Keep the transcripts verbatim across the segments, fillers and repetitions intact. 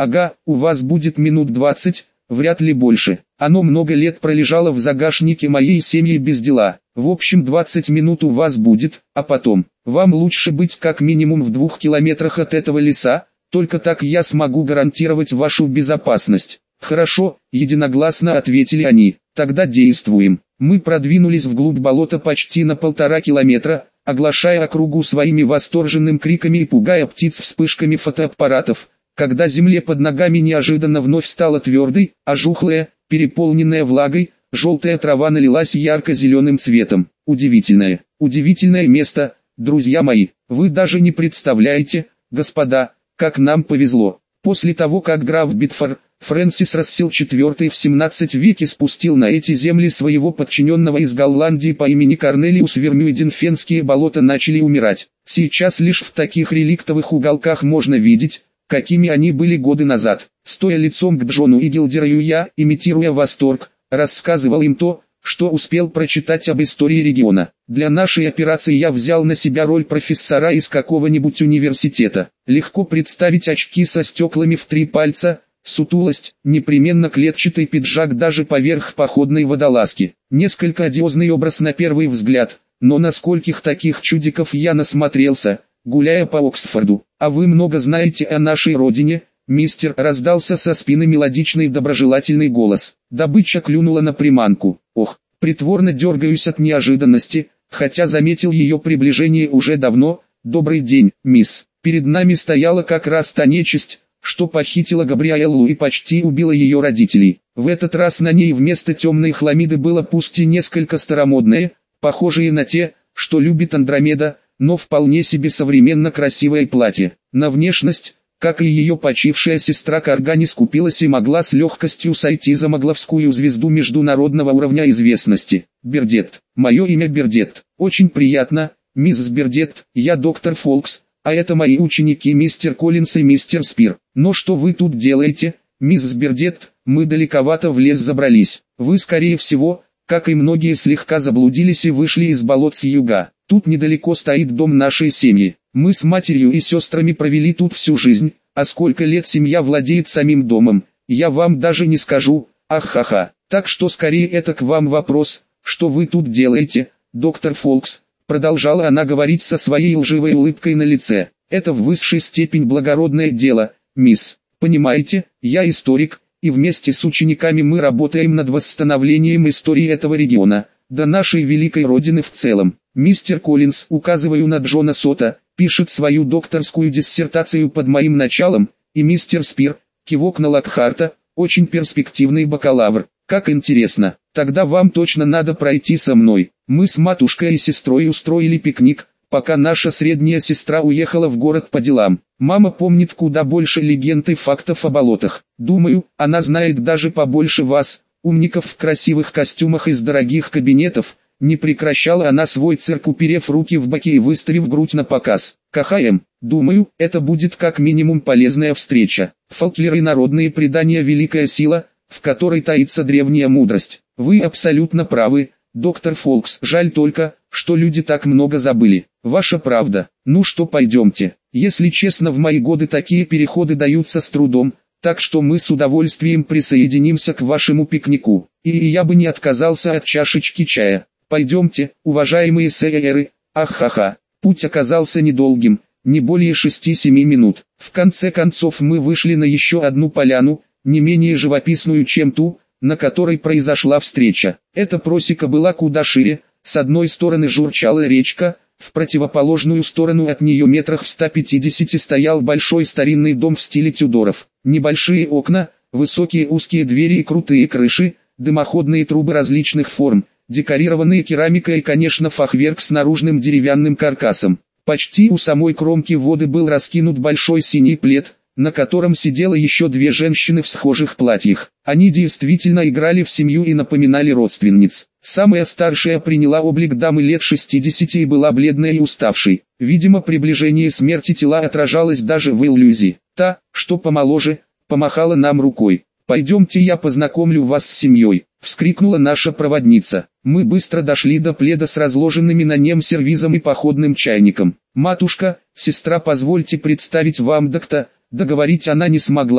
Ага, у вас будет минут двадцать, вряд ли больше. Оно много лет пролежало в загашнике моей семьи без дела. В общем двадцать минут у вас будет, а потом, вам лучше быть как минимум в двух километрах от этого леса, только так я смогу гарантировать вашу безопасность. Хорошо, единогласно ответили они. Тогда действуем. Мы продвинулись вглубь болота почти на полтора километра, оглашая округу своими восторженными криками и пугая птиц вспышками фотоаппаратов, когда земле под ногами неожиданно вновь стала твердой, а жухлая, переполненная влагой, желтая трава налилась ярко-зеленым цветом. Удивительное, удивительное место, друзья мои. Вы даже не представляете, господа, как нам повезло. После того, как граф Битфор, Фрэнсис Рассел четвёртый в семнадцатом веке спустил на эти земли своего подчиненного из Голландии по имени Корнелиус Вермюйден, фенские болота начали умирать. Сейчас лишь в таких реликтовых уголках можно видеть, какими они были годы назад. Стоя лицом к Джону и Гилдерою, я, имитируя восторг, рассказывал им то, что успел прочитать об истории региона. Для нашей операции я взял на себя роль профессора из какого-нибудь университета. Легко представить очки со стеклами в три пальца, сутулость, непременно клетчатый пиджак даже поверх походной водолазки. Несколько одиозный образ на первый взгляд, но на скольких таких чудиков я насмотрелся, гуляя по Оксфорду. А вы много знаете о нашей родине, мистер, раздался со спины мелодичный доброжелательный голос. Добыча клюнула на приманку. Ох, притворно дергаюсь от неожиданности, хотя заметил ее приближение уже давно. Добрый день, мисс. Перед нами стояла как раз та нечисть, что похитила Габриэллу и почти убила ее родителей. В этот раз на ней вместо темной хламиды было пусть и несколько старомодное, похожее на те, что любит Андромеда, но вполне себе современно красивое платье. На внешность, как и ее почившая сестра Каргани, скупилась и могла с легкостью сойти за могловскую звезду международного уровня известности. Бердетт. Мое имя Бердетт. Очень приятно, мисс Бердетт, я доктор Фолкс, а это мои ученики мистер Коллинс и мистер Спир. Но что вы тут делаете, мисс Бердетт? Мы далековато в лес забрались. Вы, скорее всего, как и многие, слегка заблудились и вышли из болот с юга. Тут недалеко стоит дом нашей семьи. Мы с матерью и сестрами провели тут всю жизнь, а сколько лет семья владеет самим домом, я вам даже не скажу, ах-ха-ха. Так что скорее это к вам вопрос, что вы тут делаете, доктор Фолкс, продолжала она говорить со своей лживой улыбкой на лице. Это в высшей степени благородное дело, мисс. Понимаете, я историк, и вместе с учениками мы работаем над восстановлением истории этого региона, да нашей великой родины в целом. Мистер Коллинс, указываю на Джона Сота, пишет свою докторскую диссертацию под моим началом, и мистер Спир, кивок на Локхарта, очень перспективный бакалавр. Как интересно, тогда вам точно надо пройти со мной. Мы с матушкой и сестрой устроили пикник, пока наша средняя сестра уехала в город по делам. Мама помнит куда больше легенд и фактов о болотах. Думаю, она знает даже побольше вас, умников в красивых костюмах из дорогих кабинетов. Не прекращала она свой цирк, уперев руки в боки и выставив грудь на показ. КХМ, думаю, это будет как минимум полезная встреча. Фольклор и народные предания — великая сила, в которой таится древняя мудрость. Вы абсолютно правы, доктор Фолкс. Жаль только, что люди так много забыли. Ваша правда. Ну что, пойдемте. Если честно, в мои годы такие переходы даются с трудом, так что мы с удовольствием присоединимся к вашему пикнику. И я бы не отказался от чашечки чая. Пойдемте, уважаемые сэры, ах-ха-ха. Путь оказался недолгим, не более шести-семи минут. В конце концов мы вышли на еще одну поляну, не менее живописную, чем ту, на которой произошла встреча. Эта просека была куда шире, с одной стороны журчала речка, в противоположную сторону от нее метрах в ста пятидесяти стоял большой старинный дом в стиле Тюдоров. Небольшие окна, высокие узкие двери и крутые крыши, дымоходные трубы различных форм, декорированные керамикой и, конечно, фахверк с наружным деревянным каркасом. Почти у самой кромки воды был раскинут большой синий плед, на котором сидело еще две женщины в схожих платьях. Они действительно играли в семью и напоминали родственниц. Самая старшая приняла облик дамы лет шестидесяти и была бледной и уставшей. Видимо, приближение смерти тела отражалось даже в иллюзии. Та, что помоложе, помахала нам рукой. «Пойдемте, я познакомлю вас с семьей», — вскрикнула наша проводница. Мы быстро дошли до пледа с разложенными на нем сервизом и походным чайником. «Матушка, сестра, позвольте представить вам доктора». Договорить она не смогла,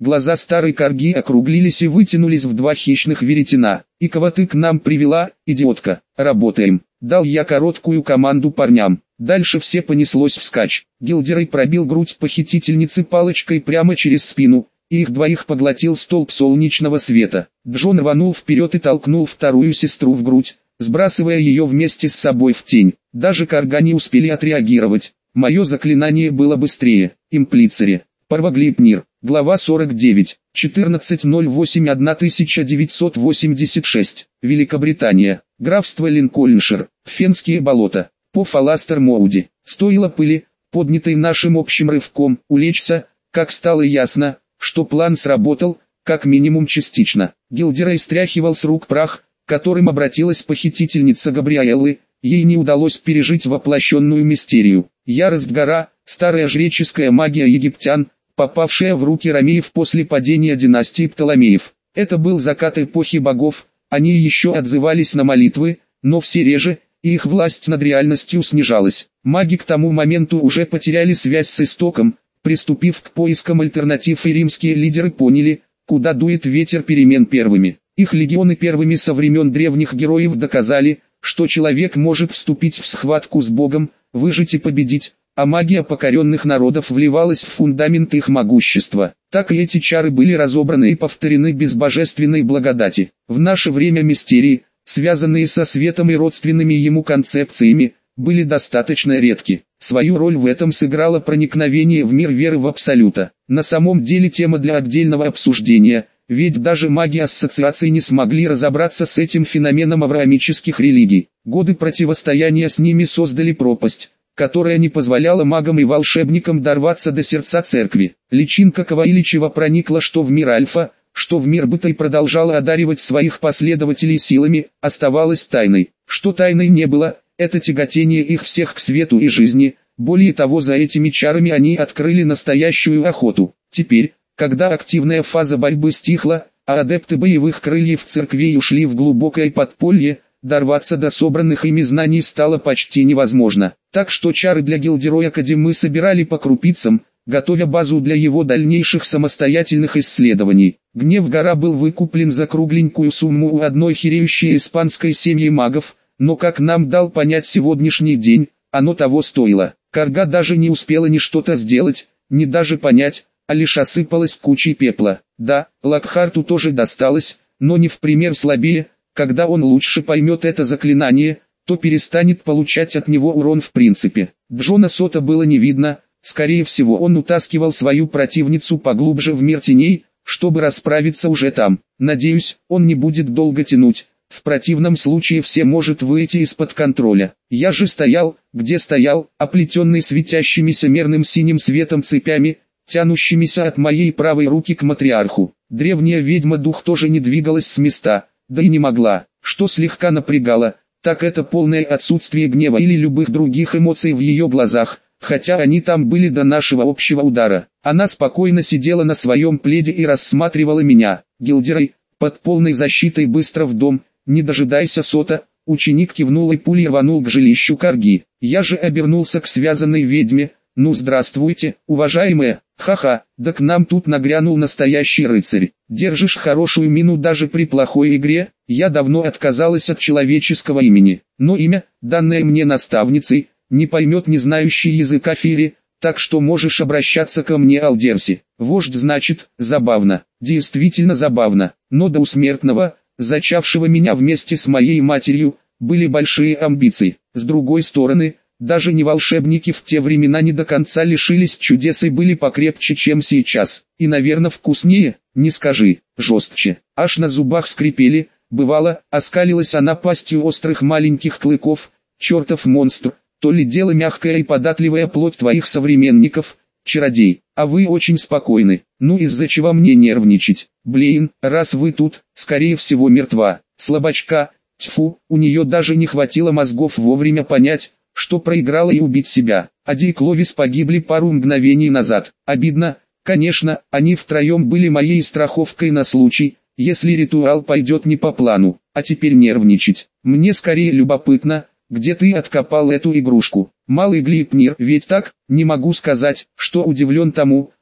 Глаза старой корги округлились и вытянулись в два хищных веретена. «И кого ты к нам привела, идиотка? Работаем!» Дал я короткую команду парням. Дальше все понеслось вскачь. Гилдерей пробил грудь похитительницы палочкой прямо через спину, и их двоих поглотил столб солнечного света. Джон рванул вперед и толкнул вторую сестру в грудь, сбрасывая ее вместе с собой в тень. Даже корга не успели отреагировать. Мое заклинание было быстрее. Имплицере. Парвоглипнир. Глава сорок девять. четырнадцатое ноль восемь тысяча девятьсот восемьдесят шесть. Великобритания. Графство Линкольншир. Фенские болота. По Фаластер Моуди. Стоило пыли, поднятой нашим общим рывком, улечься, как стало ясно, что план сработал, как минимум частично. Гилдерей стряхивал с рук прах, которым обратилась похитительница Габриэллы. Ей не удалось пережить воплощенную мистерию. Ярость гора, старая жреческая магия египтян, попавшая в руки ромеев после падения династии Птоломеев. Это был закат эпохи богов, они еще отзывались на молитвы, но все реже, и их власть над реальностью снижалась. Маги к тому моменту уже потеряли связь с истоком, приступив к поискам альтернатив, и римские лидеры поняли, куда дует ветер перемен первыми. Их легионы первыми со времен древних героев доказали, что человек может вступить в схватку с Богом, выжить и победить, а магия покоренных народов вливалась в фундамент их могущества. Так и эти чары были разобраны и повторены без божественной благодати. В наше время мистерии, связанные со светом и родственными ему концепциями, были достаточно редки. Свою роль в этом сыграло проникновение в мир веры в Абсолюта. На самом деле тема для отдельного обсуждения, ведь даже маги ассоциаций не смогли разобраться с этим феноменом авраамических религий. Годы противостояния с ними создали пропасть, которая не позволяла магам и волшебникам дорваться до сердца церкви. Личинка Коваиличева проникла что в мир Альфа, что в мир быта и продолжала одаривать своих последователей силами, оставалось тайной. Что тайной не было, это тяготение их всех к свету и жизни. Более того, за этими чарами они открыли настоящую охоту. Теперь, когда активная фаза борьбы стихла, а адепты боевых крыльев церквей ушли в глубокое подполье, дорваться до собранных ими знаний стало почти невозможно. Так что чары для Гилдерой Академии мы собирали по крупицам, готовя базу для его дальнейших самостоятельных исследований. Гнев гора был выкуплен за кругленькую сумму у одной хиреющей испанской семьи магов, но как нам дал понять сегодняшний день, оно того стоило. Карга даже не успела ни что-то сделать, ни даже понять, а лишь осыпалась кучей пепла. Да, Локхарту тоже досталось, но не в пример слабее. Когда он лучше поймет это заклинание, то перестанет получать от него урон в принципе. Джона Сота было не видно, скорее всего он утаскивал свою противницу поглубже в мир теней, чтобы расправиться уже там. Надеюсь, он не будет долго тянуть, в противном случае все может выйти из-под контроля. Я же стоял, где стоял, оплетенный светящимися мерным синим светом цепями, тянущимися от моей правой руки к матриарху. Древняя ведьма-дух тоже не двигалась с места, да и не могла. Что слегка напрягало, так это полное отсутствие гнева или любых других эмоций в ее глазах, хотя они там были до нашего общего удара. Она спокойно сидела на своем пледе и рассматривала меня. Гилдерей, под полной защитой быстро в дом, не дожидайся Сота. Ученик кивнул и пулей рванул к жилищу Карги. Я же обернулся к связанной ведьме. Ну здравствуйте, уважаемая. Ха-ха, да к нам тут нагрянул настоящий рыцарь. Держишь хорошую мину даже при плохой игре. Я давно отказалась от человеческого имени, но имя, данное мне наставницей, не поймет не знающий языка Фири, так что можешь обращаться ко мне Алдерси. Вождь значит, забавно, действительно забавно, но до усмертного, зачавшего меня вместе с моей матерью, были большие амбиции. С другой стороны, даже не волшебники в те времена не до конца лишились чудес и были покрепче, чем сейчас. И, наверное, вкуснее, не скажи, жестче. Аж на зубах скрипели, бывало, оскалилась она пастью острых маленьких клыков. Чертов монстр, то ли дело мягкая и податливая плоть твоих современников, чародей. А вы очень спокойны, ну из-за чего мне нервничать? Блин, раз вы тут, скорее всего мертва. Слабачка, тьфу, у нее даже не хватило мозгов вовремя понять, что проиграла и убить себя. Ади и Кловис погибли пару мгновений назад. Обидно, конечно, они втроем были моей страховкой на случай, если ритуал пойдет не по плану. А теперь нервничать. Мне скорее любопытно, где ты откопал эту игрушку. Малый Глипнир, ведь так? Не могу сказать, что удивлен тому,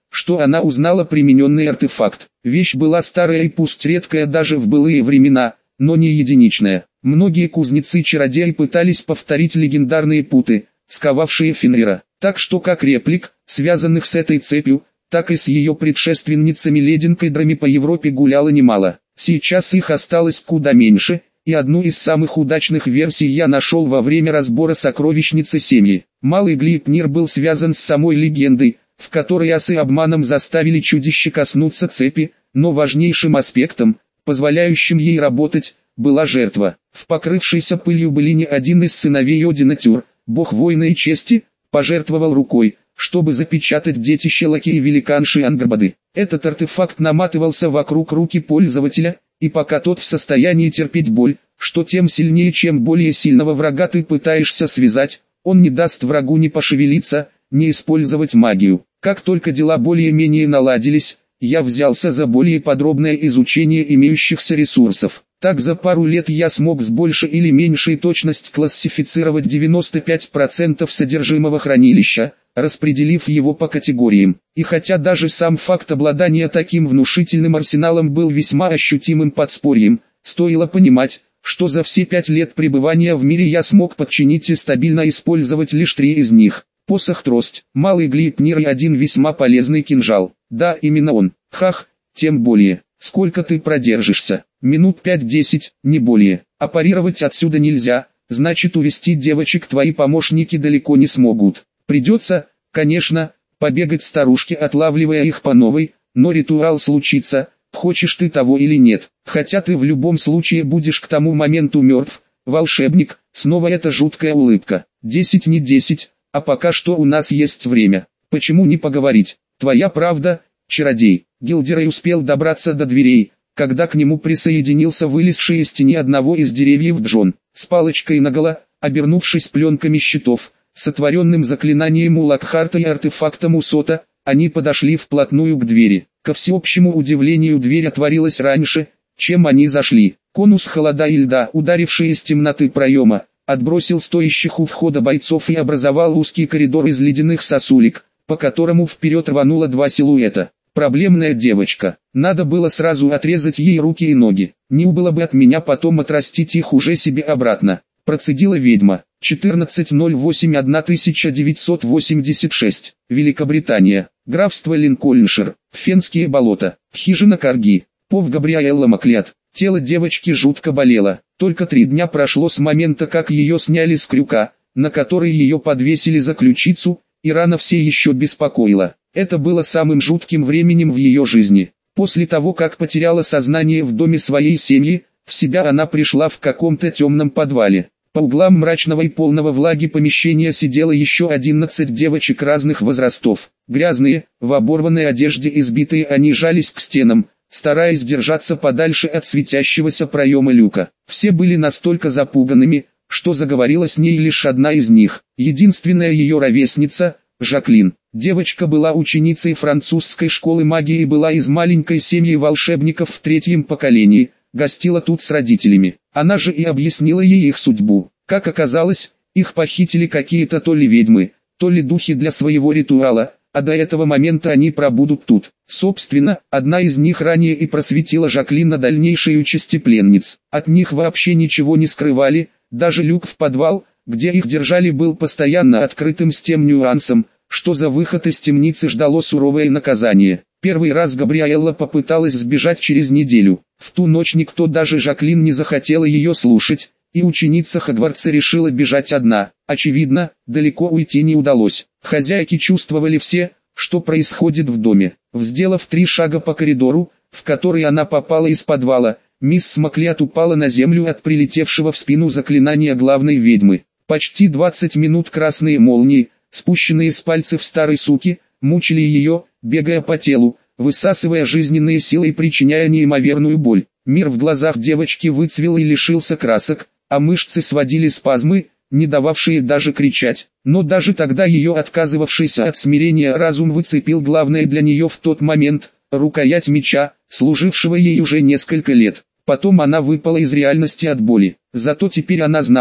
что она узнала примененный артефакт. Вещь была старая и пусть редкая даже в былые времена, но не единичная. Многие кузнецы-чародеи пытались повторить легендарные путы, сковавшие Фенрира. Так что как реплик, связанных с этой цепью, так и с ее предшественницами леденкайдрами по Европе гуляло немало. Сейчас их осталось куда меньше, и одну из самых удачных версий я нашел во время разбора сокровищницы семьи. Малый Глипнир был связан с самой легендой, в которой асы обманом заставили чудище коснуться цепи, но важнейшим аспектом, позволяющим ей работать, была жертва. В покрывшейся пылью былине один из сыновей Одина Тюр, бог войны и чести, пожертвовал рукой, чтобы запечатать детище Локи и великанши Ангрбады. Этот артефакт наматывался вокруг руки пользователя, и пока тот в состоянии терпеть боль, что тем сильнее, чем более сильного врага ты пытаешься связать, он не даст врагу ни пошевелиться, ни использовать магию. Как только дела более-менее наладились, я взялся за более подробное изучение имеющихся ресурсов. Так за пару лет я смог с большей или меньшей точностью классифицировать девяносто пять процентов содержимого хранилища, распределив его по категориям. И хотя даже сам факт обладания таким внушительным арсеналом был весьма ощутимым подспорьем, стоило понимать, что за все пять лет пребывания в мире я смог подчинить и стабильно использовать лишь три из них. Посох-трость, малый Глипнир и один весьма полезный кинжал. Да, именно он. Хах, тем более. Сколько ты продержишься? Минут пять-десять, не более. А парировать отсюда нельзя, значит увести девочек твои помощники далеко не смогут. Придется, конечно, побегать старушке, отлавливая их по новой, но ритуал случится, хочешь ты того или нет. Хотя ты в любом случае будешь к тому моменту мертв, волшебник. Снова эта жуткая улыбка. Десять не десять, а пока что у нас есть время. Почему не поговорить? Твоя правда, чародей. Гилдерей успел добраться до дверей, когда к нему присоединился вылезший из тени одного из деревьев Джон, с палочкой наголо, обернувшись пленками щитов, сотворенным заклинанием у Локхарта и артефактом у Сота, они подошли вплотную к двери. Ко всеобщему удивлению дверь отворилась раньше, чем они зашли. Конус холода и льда, ударивший из темноты проема, отбросил стоящих у входа бойцов и образовал узкий коридор из ледяных сосулек, по которому вперед рвануло два силуэта. Проблемная девочка. Надо было сразу отрезать ей руки и ноги. Не убыло бы от меня потом отрастить их уже себе обратно. Процедила ведьма. четырнадцатое ноль восемь тысяча девятьсот восемьдесят шесть. Великобритания. Графство Линкольншир. Фенские болота. Хижина Карги. Пов Габриэлла Маклят. Тело девочки жутко болело. Только три дня прошло с момента, как ее сняли с крюка, на который ее подвесили за ключицу, и рана все еще беспокоила. Это было самым жутким временем в ее жизни. После того, как потеряла сознание в доме своей семьи, в себя она пришла в каком-то темном подвале. По углам мрачного и полного влаги помещения сидело еще одиннадцать девочек разных возрастов. Грязные, в оборванной одежде избитые, они жались к стенам, стараясь держаться подальше от светящегося проема люка. Все были настолько запуганными, что заговорила с ней лишь одна из них, единственная ее ровесница, Жаклин. Девочка была ученицей французской школы магии и была из маленькой семьи волшебников в третьем поколении, гостила тут с родителями. Она же и объяснила ей их судьбу. Как оказалось, их похитили какие-то то ли ведьмы, то ли духи для своего ритуала, а до этого момента они пробудут тут. Собственно, одна из них ранее и просветила Жаклин на дальнейшей участи пленниц. От них вообще ничего не скрывали, даже люк в подвал, где их держали, был постоянно открытым с тем нюансом, что за выход из темницы ждало суровое наказание. Первый раз Габриэлла попыталась сбежать через неделю. В ту ночь никто, даже Жаклин, не захотела ее слушать, и ученица Хогвартса решила бежать одна. Очевидно, далеко уйти не удалось. Хозяйки чувствовали все, что происходит в доме. Сделав три шага по коридору, в который она попала из подвала, мисс Маклят упала на землю от прилетевшего в спину заклинания главной ведьмы. Почти двадцать минут красные молнии, спущенные с пальцев старой суки, мучили ее, бегая по телу, высасывая жизненные силы и причиняя неимоверную боль. Мир в глазах девочки выцвел и лишился красок, а мышцы сводили спазмы, не дававшие даже кричать. Но даже тогда ее отказывавшийся от смирения разум выцепил главное для нее в тот момент – рукоять меча, служившего ей уже несколько лет. Потом она выпала из реальности от боли. Зато теперь она знала,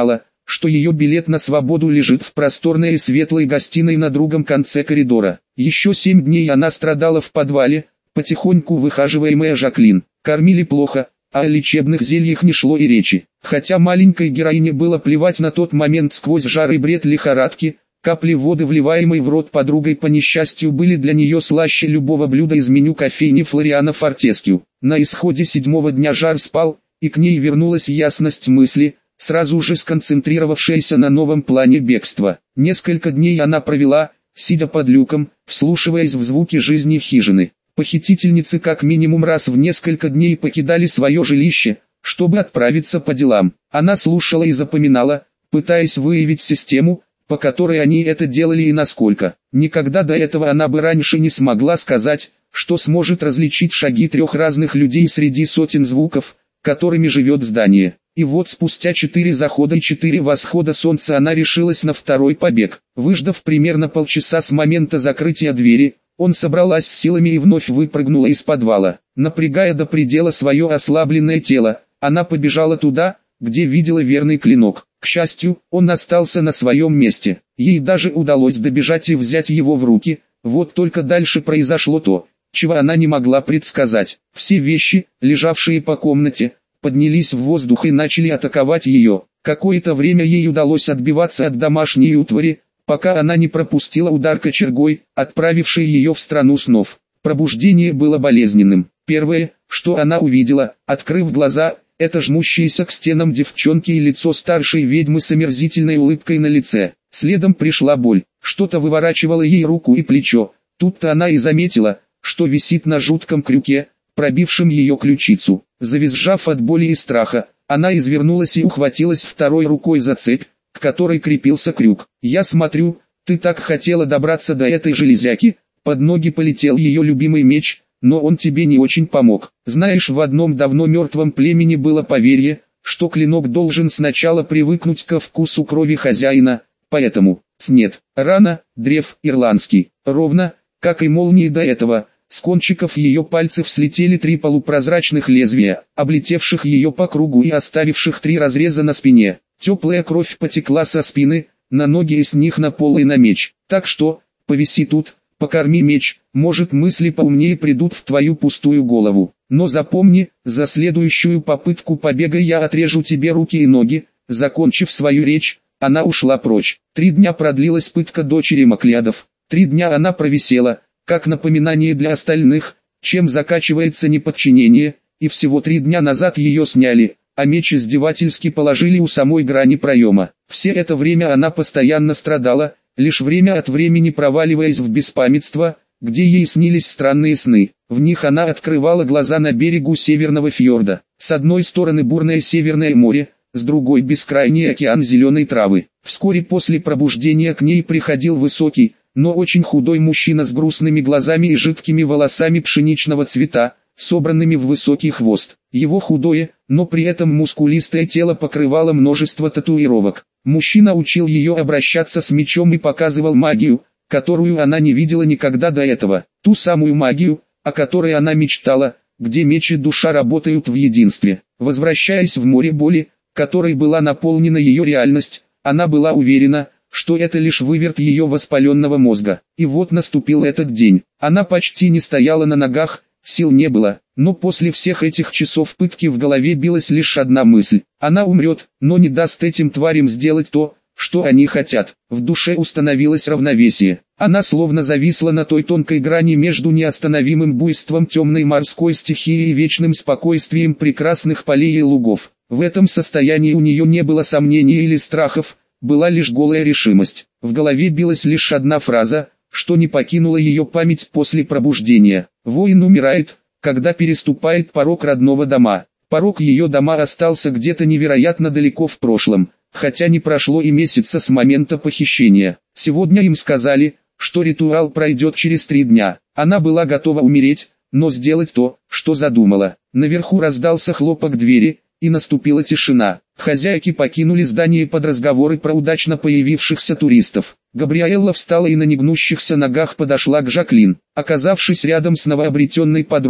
что ее билет на свободу лежит в просторной и светлой гостиной на другом конце коридора. Еще семь дней она страдала в подвале, потихоньку выхаживаемая Жаклин. Кормили плохо, а о лечебных зельях не шло и речи. Хотя маленькой героине было плевать на тот момент сквозь жар и бред лихорадки, капли воды, вливаемой в рот подругой по несчастью, были для нее слаще любого блюда из меню кофейни Флориана Фортескью. На исходе седьмого дня жар спал, и к ней вернулась ясность мысли, сразу же сконцентрировавшаяся на новом плане бегства. Несколько дней она провела, сидя под люком, вслушиваясь в звуки жизни хижины. Похитительницы как минимум раз в несколько дней покидали свое жилище, чтобы отправиться по делам. Она слушала и запоминала, пытаясь выявить систему, по которой они это делали и насколько. Никогда до этого она бы раньше не смогла сказать, что сможет различить шаги трех разных людей среди сотен звуков, которыми живет здание. И вот спустя четыре захода и четыре восхода солнца она решилась на второй побег. Выждав примерно полчаса с момента закрытия двери, он собралась с силами и вновь выпрыгнула из подвала. Напрягая до предела свое ослабленное тело, она побежала туда, где видела верный клинок. К счастью, он остался на своем месте. Ей даже удалось добежать и взять его в руки, вот только дальше произошло то, чего она не могла предсказать. Все вещи, лежавшие по комнате, поднялись в воздух и начали атаковать ее. Какое-то время ей удалось отбиваться от домашней утвари, пока она не пропустила удар кочергой, отправивший ее в страну снов. Пробуждение было болезненным. Первое, что она увидела, открыв глаза, это жмущиеся к стенам девчонки и лицо старшей ведьмы с омерзительной улыбкой на лице. Следом пришла боль, что-то выворачивало ей руку и плечо. Тут-то она и заметила, что висит на жутком крюке, пробившем ее ключицу. Завизжав от боли и страха, она извернулась и ухватилась второй рукой за цепь, к которой крепился крюк. «Я смотрю, ты так хотела добраться до этой железяки», под ноги полетел ее любимый меч, но он тебе не очень помог. Знаешь, в одном давно мертвом племени было поверье, что клинок должен сначала привыкнуть ко вкусу крови хозяина, поэтому, снет, рана, древ, ирландский, ровно, как и молнии до этого. С кончиков ее пальцев слетели три полупрозрачных лезвия, облетевших ее по кругу и оставивших три разреза на спине. Теплая кровь потекла со спины, на ноги и с них на пол и на меч. Так что, повиси тут, покорми меч, может мысли поумнее придут в твою пустую голову. Но запомни, за следующую попытку побега я отрежу тебе руки и ноги. Закончив свою речь, она ушла прочь. Три дня продлилась пытка дочери Маклядов. Три дня она провисела, как напоминание для остальных, чем заканчивается неподчинение, и всего три дня назад ее сняли, а меч издевательски положили у самой грани проема. Все это время она постоянно страдала, лишь время от времени проваливаясь в беспамятство, где ей снились странные сны. В них она открывала глаза на берегу Северного фьорда. С одной стороны бурное Северное море, с другой бескрайний океан зеленой травы. Вскоре после пробуждения к ней приходил высокий, но очень худой мужчина с грустными глазами и жидкими волосами пшеничного цвета, собранными в высокий хвост. Его худое, но при этом мускулистое тело покрывало множество татуировок. Мужчина учил ее обращаться с мечом и показывал магию, которую она не видела никогда до этого. Ту самую магию, о которой она мечтала, где меч и душа работают в единстве. Возвращаясь в море боли, которой была наполнена ее реальность, она была уверена, что это лишь выверт ее воспаленного мозга. И вот наступил этот день. Она почти не стояла на ногах, сил не было, но после всех этих часов пытки в голове билась лишь одна мысль. Она умрет, но не даст этим тварям сделать то, что они хотят. В душе установилось равновесие. Она словно зависла на той тонкой грани между неостановимым буйством темной морской стихии и вечным спокойствием прекрасных полей и лугов. В этом состоянии у нее не было сомнений или страхов, была лишь голая решимость. В голове билась лишь одна фраза, что не покинула ее память после пробуждения. Воин умирает, когда переступает порог родного дома. Порог ее дома остался где-то невероятно далеко в прошлом, хотя не прошло и месяца с момента похищения. Сегодня им сказали, что ритуал пройдет через три дня. Она была готова умереть, но сделать то, что задумала. Наверху раздался хлопок двери, и наступила тишина. Хозяйки покинули здание под разговоры про удачно появившихся туристов. Габриэлла встала и на негнущихся ногах подошла к Жаклин. Оказавшись рядом с новообретенной подругой,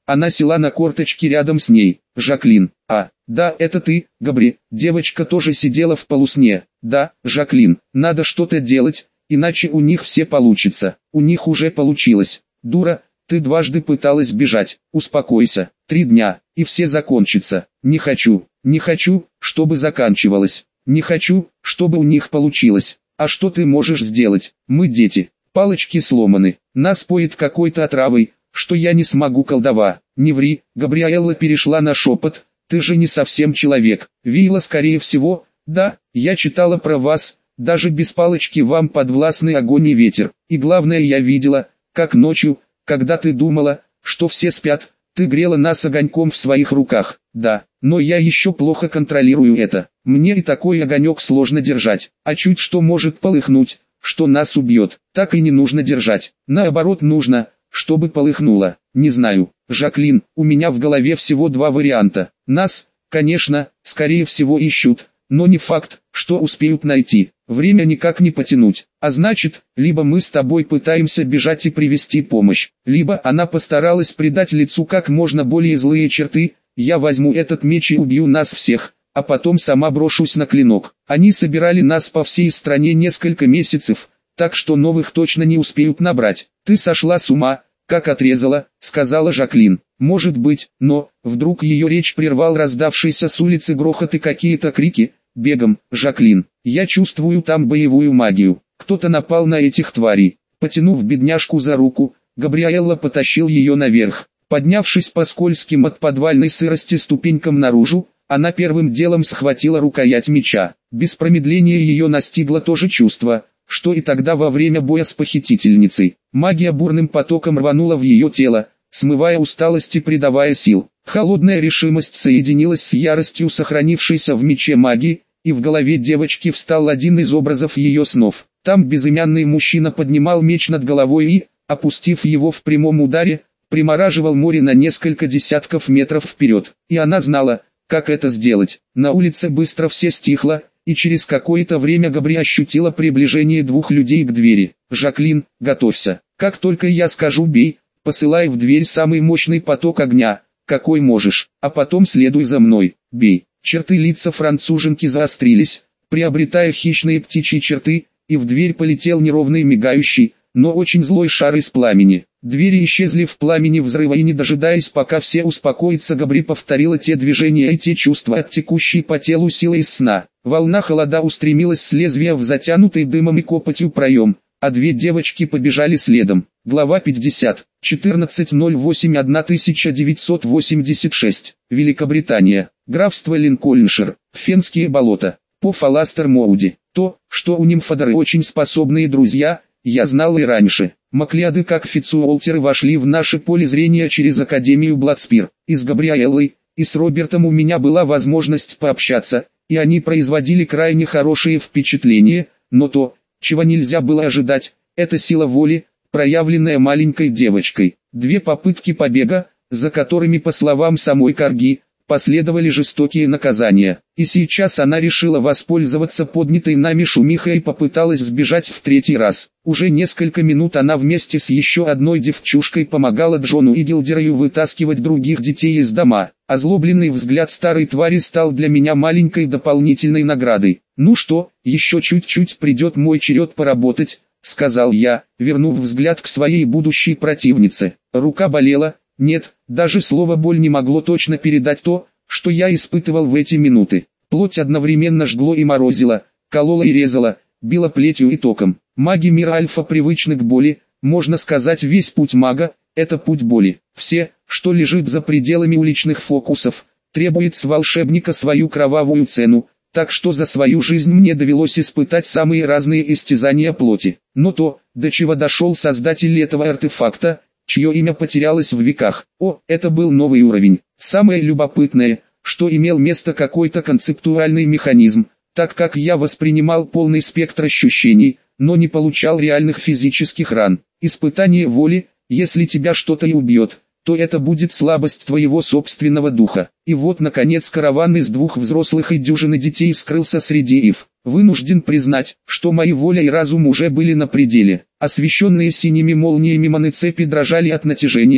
Она села на корточки рядом с ней. Жаклин. А, да, это ты, Габри. Девочка тоже сидела в полусне. Да, Жаклин, надо что-то делать, иначе у них все получится. У них уже получилось. Дура, ты дважды пыталась бежать. Успокойся. Три дня, и все закончится. Не хочу, не хочу, чтобы заканчивалось. Не хочу, чтобы у них получилось. А что ты можешь сделать? Мы дети. Палочки сломаны. Нас поет какой-то отравой, что я не смогу колдова. Не ври. Габриэлла перешла на шепот. Ты же не совсем человек. Вийла, скорее всего. Да, я читала про вас. Даже без палочки вам подвластны огонь и ветер. И главное, я видела, как ночью, когда ты думала, что все спят, ты грела нас огоньком в своих руках. Да, но я еще плохо контролирую это. Мне и такой огонек сложно держать. А чуть что может полыхнуть, что нас убьет. Так и не нужно держать. Наоборот, нужно, чтобы полыхнуло. Не знаю, Жаклин, у меня в голове всего два варианта. Нас, конечно, скорее всего ищут, но не факт, что успеют найти. Время никак не потянуть. А значит, либо мы с тобой пытаемся бежать и привести помощь, либо она постаралась придать лицу как можно более злые черты. Я возьму этот меч и убью нас всех, а потом сама брошусь на клинок. Они собирали нас по всей стране несколько месяцев, так что новых точно не успеют набрать. Ты сошла с ума, как отрезала, сказала Жаклин. Может быть, но, вдруг ее речь прервал раздавшийся с улицы грохот и какие-то крики. Бегом, Жаклин, я чувствую там боевую магию. Кто-то напал на этих тварей. Потянув бедняжку за руку, Габриэлла потащил ее наверх. Поднявшись по скользким от подвальной сырости ступенькам наружу, она первым делом схватила рукоять меча. Без промедления ее настигло то же чувство, что и тогда во время боя с похитительницей. Магия бурным потоком рванула в ее тело, смывая усталость и придавая сил. Холодная решимость соединилась с яростью, сохранившейся в мече магии, и в голове девочки встал один из образов ее снов. Там безымянный мужчина поднимал меч над головой и, опустив его в прямом ударе, примораживал море на несколько десятков метров вперед. И она знала, как это сделать. На улице быстро все стихло, и через какое-то время Габри ощутила приближение двух людей к двери. «Жаклин, готовься. Как только я скажу «бей», посылай в дверь самый мощный поток огня, какой можешь, а потом следуй за мной, бей». Черты лица француженки заострились, приобретая хищные птичьи черты, и в дверь полетел неровный мигающий, но очень злой шар из пламени. Двери исчезли в пламени взрыва, и не дожидаясь, пока все успокоятся, Габри повторила те движения и те чувства от текущей по телу силы из сна. Волна холода устремилась с лезвия в затянутый дымом и копотью проем, а две девочки побежали следом. Глава пятьдесят. четырнадцатое ноль восемь тысяча девятьсот восемьдесят шесть. Великобритания. Графство Линкольншир. Фенские болота. По Фаластер Моуди. То, что у нимфодоры очень способные друзья, я знал и раньше. Маклеады как Фицуолтеры вошли в наше поле зрения через Академию Бладспир. И с Габриэллой, и с Робертом у меня была возможность пообщаться, и они производили крайне хорошие впечатления, но то, чего нельзя было ожидать, это сила воли, проявленная маленькой девочкой. Две попытки побега, за которыми, по словам самой Карги, последовали жестокие наказания. И сейчас она решила воспользоваться поднятой нами шумихой и попыталась сбежать в третий раз. Уже несколько минут она вместе с еще одной девчушкой помогала Джону и Гилдерою вытаскивать других детей из дома. Озлобленный взгляд старой твари стал для меня маленькой дополнительной наградой. «Ну что, еще чуть-чуть придет мой черед поработать», — сказал я, вернув взгляд к своей будущей противнице. Рука болела. Нет, даже слово «боль» не могло точно передать то, что я испытывал в эти минуты. Плоть одновременно жгло и морозило, кололо и резало, било плетью и током. Маги мира Альфа привычны к боли, можно сказать, весь путь мага – это путь боли. Все, что лежит за пределами уличных фокусов, требует с волшебника свою кровавую цену, так что за свою жизнь мне довелось испытать самые разные истязания плоти. Но то, до чего дошел создатель этого артефакта, чье имя потерялось в веках. О, это был новый уровень. Самое любопытное, что имел место какой-то концептуальный механизм, так как я воспринимал полный спектр ощущений, но не получал реальных физических ран. Испытание воли, если тебя что-то и убьет, то это будет слабость твоего собственного духа. И вот наконец караван из двух взрослых и дюжины детей скрылся среди ив. Вынужден признать, что мои воля и разум уже были на пределе. Освещенные синими молниями маны цепи дрожали от натяжения,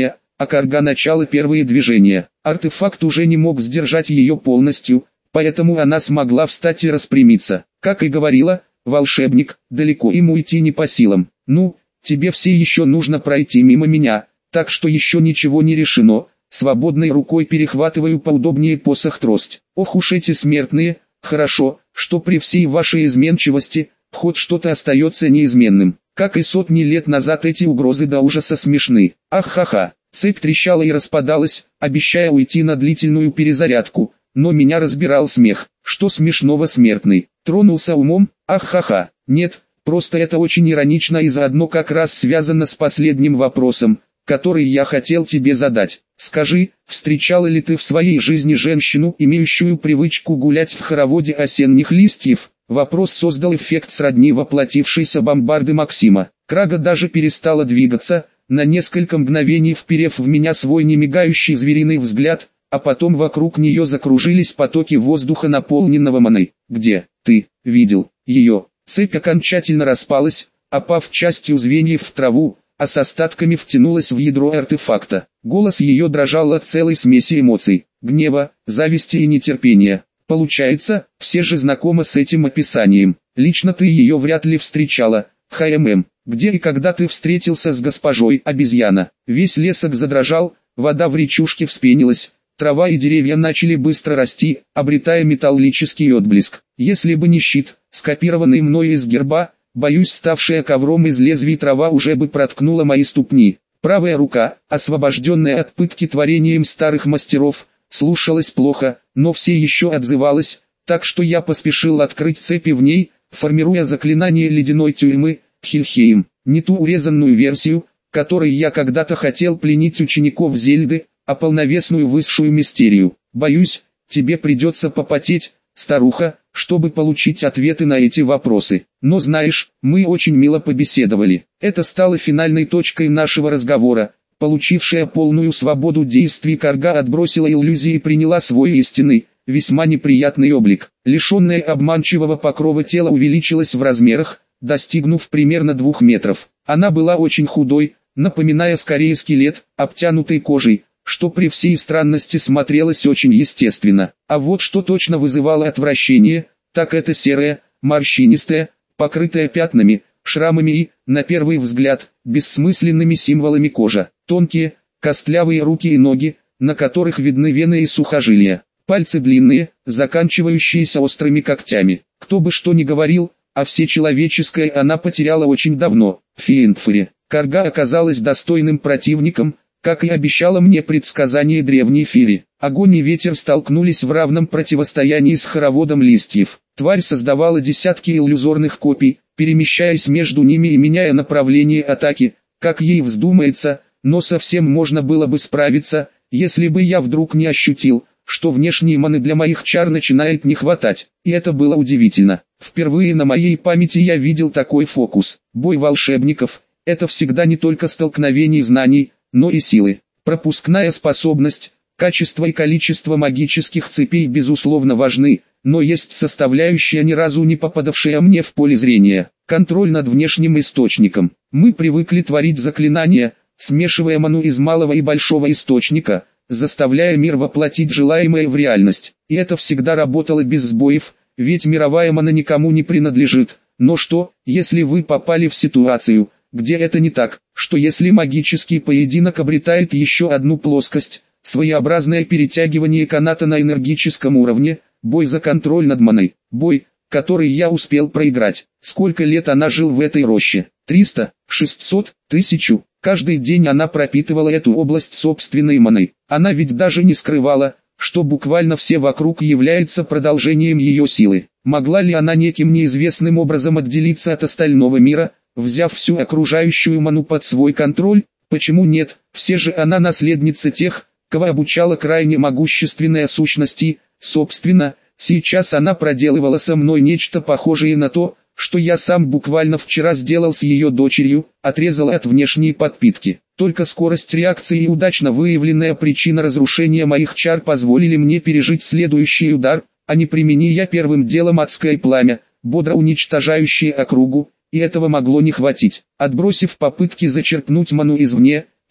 а карга начала первые движения. Артефакт уже не мог сдержать ее полностью, поэтому она смогла встать и распрямиться. Как и говорила, волшебник, далеко им уйти не по силам. Ну, тебе все еще нужно пройти мимо меня, так что еще ничего не решено. Свободной рукой перехватываю поудобнее посох-трость. Ох уж эти смертные, хорошо, что при всей вашей изменчивости, хоть что-то остается неизменным. Как и сотни лет назад эти угрозы до ужаса смешны. Ах-ха-ха. Цепь трещала и распадалась, обещая уйти на длительную перезарядку, но меня разбирал смех. Что смешного, смертный? Тронулся умом? Ах-ха-ха. Нет, просто это очень иронично и заодно как раз связано с последним вопросом, который я хотел тебе задать. Скажи, встречала ли ты в своей жизни женщину, имеющую привычку гулять в хороводе осенних листьев? Вопрос создал эффект сродни воплотившейся бомбарды Максима. Крага даже перестала двигаться, на несколько мгновений вперев в меня свой немигающий звериный взгляд, а потом вокруг нее закружились потоки воздуха, наполненного маной. Где ты видел ее? Цепь окончательно распалась, опав частью звеньев в траву, а с остатками втянулась в ядро артефакта. Голос ее дрожал от целой смеси эмоций, гнева, зависти и нетерпения. Получается, все же знакомы с этим описанием. Лично ты ее вряд ли встречала. ХММ, где и когда ты встретился с госпожой обезьяна? Весь лесок задрожал, вода в речушке вспенилась, трава и деревья начали быстро расти, обретая металлический отблеск. Если бы не щит, скопированный мной из герба, боюсь, ставшая ковром из лезвий трава уже бы проткнула мои ступни. Правая рука, освобожденная от пытки творением старых мастеров, слушалась плохо, но все еще отзывалась, так что я поспешил открыть цепи в ней, формируя заклинание ледяной тюрьмы, Хильхейм, не ту урезанную версию, которой я когда-то хотел пленить учеников Зельды, а полновесную высшую мистерию. Боюсь, тебе придется попотеть, старуха, чтобы получить ответы на эти вопросы. Но знаешь, мы очень мило побеседовали. Это стало финальной точкой нашего разговора. Получившая полную свободу действий карга отбросила иллюзии и приняла свой истинный, весьма неприятный облик. Лишенное обманчивого покрова тело увеличилось в размерах, достигнув примерно двух метров. Она была очень худой, напоминая скорее скелет, обтянутый кожей, что при всей странности смотрелось очень естественно. А вот что точно вызывало отвращение, так это серая, морщинистая, покрытая пятнами, шрамами и, на первый взгляд, бессмысленными символами кожа. Тонкие, костлявые руки и ноги, на которых видны вены и сухожилия. Пальцы длинные, заканчивающиеся острыми когтями. Кто бы что ни говорил, а всечеловеческое она потеряла очень давно. Фиентфоре. Карга оказалась достойным противником, как и обещало мне предсказание древней Фири. Огонь и ветер столкнулись в равном противостоянии с хороводом листьев. Тварь создавала десятки иллюзорных копий, перемещаясь между ними и меняя направление атаки, как ей вздумается, но совсем можно было бы справиться, если бы я вдруг не ощутил, что внешней маны для моих чар начинает не хватать. И это было удивительно. Впервые на моей памяти я видел такой фокус. Бой волшебников – это всегда не только столкновение знаний, но и силы. Пропускная способность, качество и количество магических цепей безусловно важны, но есть составляющая, ни разу не попадавшая мне в поле зрения. Контроль над внешним источником. Мы привыкли творить заклинания, смешивая ману из малого и большого источника, заставляя мир воплотить желаемое в реальность. И это всегда работало без сбоев, ведь мировая мана никому не принадлежит. Но что, если вы попали в ситуацию, где это не так, что если магический поединок обретает еще одну плоскость, своеобразное перетягивание каната на энергическом уровне, бой за контроль над маной, бой, который я успел проиграть. Сколько лет она жил в этой роще? триста, шестьсот, тысячу. Каждый день она пропитывала эту область собственной маной. Она ведь даже не скрывала, что буквально все вокруг является продолжением ее силы. Могла ли она неким неизвестным образом отделиться от остального мира, взяв всю окружающую ману под свой контроль? Почему нет? Все же она наследница тех, кого обучала крайне могущественная сущность и, собственно, сейчас она проделывала со мной нечто похожее на то, что я сам буквально вчера сделал с ее дочерью, отрезал от внешней подпитки. Только скорость реакции и удачно выявленная причина разрушения моих чар позволили мне пережить следующий удар, а не примени я первым делом адское пламя, бодро уничтожающее округу, и этого могло не хватить. Отбросив попытки зачерпнуть ману извне,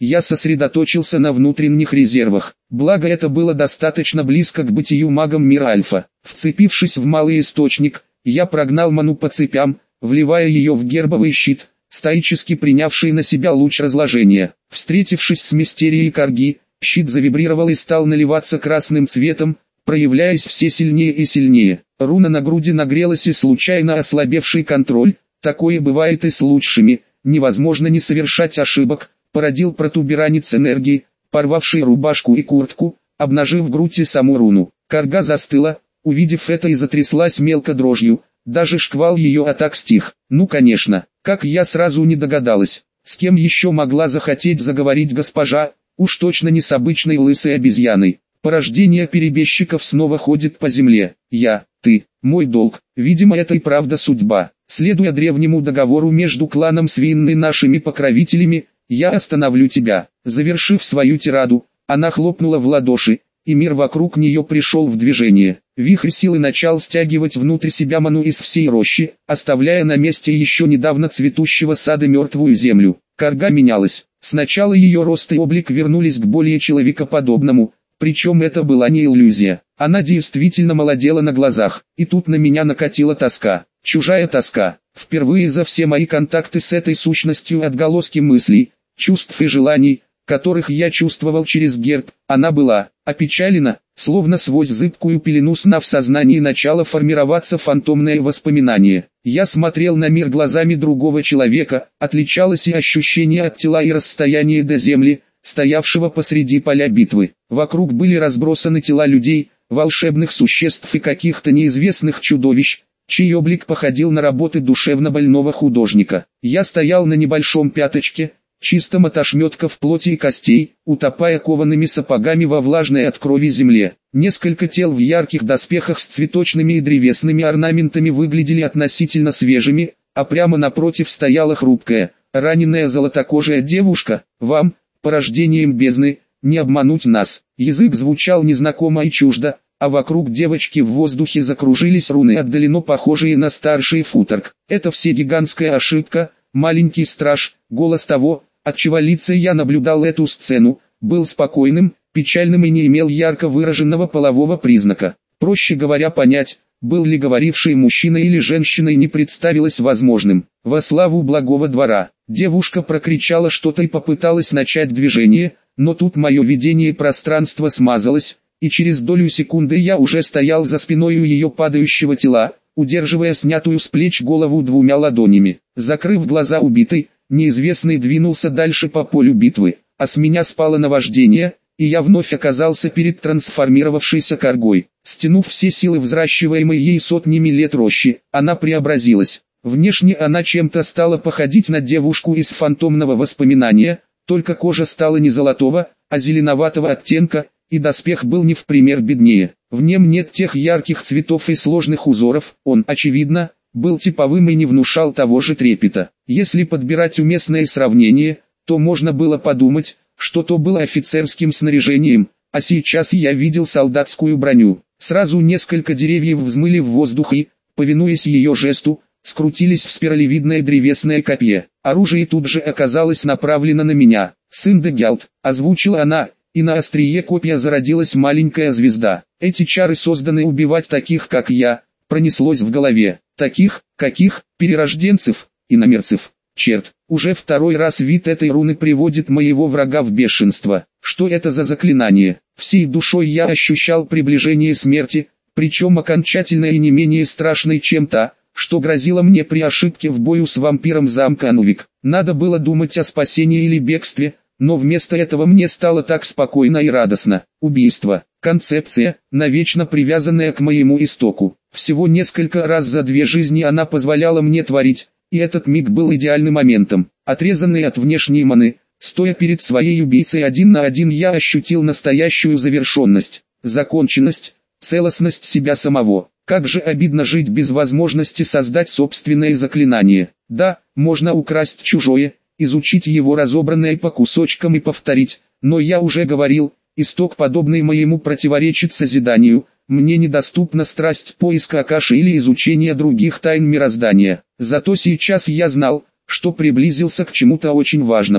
я сосредоточился на внутренних резервах. Благо это было достаточно близко к бытию магом мира Альфа. Вцепившись в малый источник, я прогнал ману по цепям, вливая ее в гербовый щит, стоически принявший на себя луч разложения. Встретившись с мистерией Карги, щит завибрировал и стал наливаться красным цветом, проявляясь все сильнее и сильнее. Руна на груди нагрелась и случайно ослабевший контроль, такое бывает и с лучшими, невозможно не совершать ошибок, породил протуберанец энергии, порвавший рубашку и куртку, обнажив грудь и саму руну. Карга застыла, увидев это, и затряслась мелко дрожью, даже шквал ее атак стих. Ну конечно, как я сразу не догадалась, с кем еще могла захотеть заговорить госпожа, уж точно не с обычной лысой обезьяной. Порождение перебежчиков снова ходит по земле. Я, ты, мой долг. Видимо, это и правда судьба. Следуя древнему договору между кланом Свинн и нашими покровителями, я остановлю тебя. Завершив свою тираду, она хлопнула в ладоши, и мир вокруг нее пришел в движение. Вихрь силы начал стягивать внутрь себя ману из всей рощи, оставляя на месте еще недавно цветущего сада мертвую землю. Карга менялась. Сначала ее рост и облик вернулись к более человекоподобному, причем это была не иллюзия. Она действительно молодела на глазах, и тут на меня накатила тоска. Чужая тоска. Впервые за все мои контакты с этой сущностью отголоски мыслей, чувств и желаний, которых я чувствовал через герб, она была опечалена, словно сквозь зыбкую пелену сна в сознании начало формироваться фантомное воспоминание. Я смотрел на мир глазами другого человека, отличалось и ощущение от тела и расстояние до земли, стоявшего посреди поля битвы. Вокруг были разбросаны тела людей, волшебных существ и каких-то неизвестных чудовищ, чей облик походил на работы душевно больного художника. Я стоял на небольшом пяточке, чистом от ошметков плоти и костей, утопая коваными сапогами во влажной от крови земле. Несколько тел в ярких доспехах с цветочными и древесными орнаментами выглядели относительно свежими, а прямо напротив стояла хрупкая, раненая золотокожая девушка. Вам, порождением бездны, не обмануть нас. Язык звучал незнакомо и чуждо, а вокруг девочки в воздухе закружились руны, отдаленно похожие на старший футорг. Это все гигантская ошибка. Маленький страж, голос того, отчего лица я наблюдал эту сцену, был спокойным, печальным и не имел ярко выраженного полового признака. Проще говоря, понять, был ли говоривший мужчиной или женщиной, не представилось возможным. Во славу благого двора. Девушка прокричала что-то и попыталась начать движение, но тут мое видение пространства смазалось, и через долю секунды я уже стоял за спиной у ее падающего тела, удерживая снятую с плеч голову двумя ладонями. Закрыв глаза убитой, неизвестный двинулся дальше по полю битвы, а с меня спало наваждение, и я вновь оказался перед трансформировавшейся Каргой. Стянув все силы взращиваемой ей сотнями лет рощи, она преобразилась. Внешне она чем-то стала походить на девушку из фантомного воспоминания, только кожа стала не золотого, а зеленоватого оттенка, и доспех был не в пример беднее. В нем нет тех ярких цветов и сложных узоров, он, очевидно, был типовым и не внушал того же трепета. Если подбирать уместное сравнение, то можно было подумать, что то было офицерским снаряжением, а сейчас я видел солдатскую броню. Сразу несколько деревьев взмыли в воздух и, повинуясь ее жесту, скрутились в спиралевидное древесное копье. Оружие тут же оказалось направлено на меня. «Сын Дегялт», озвучила она, и на острие копья зародилась маленькая звезда. «Эти чары созданы убивать таких, как я», пронеслось в голове. «Таких, каких, перерожденцев, иномерцев». Черт, уже второй раз вид этой руны приводит моего врага в бешенство. Что это за заклинание? Всей душой я ощущал приближение смерти, причем окончательно и не менее страшной, чем та, что грозило мне при ошибке в бою с вампиром замка Анувик. Надо было думать о спасении или бегстве, но вместо этого мне стало так спокойно и радостно. Убийство. Концепция, навечно привязанная к моему истоку. Всего несколько раз за две жизни она позволяла мне творить, и этот миг был идеальным моментом. Отрезанный от внешней маны, стоя перед своей убийцей один на один, я ощутил настоящую завершенность, законченность, целостность себя самого. Как же обидно жить без возможности создать собственное заклинание. Да, можно украсть чужое, изучить его разобранное по кусочкам и повторить, но я уже говорил, исток, подобный моему, противоречит созиданию. Мне недоступна страсть поиска Акаши или изучения других тайн мироздания. Зато сейчас я знал, что приблизился к чему-то очень важному.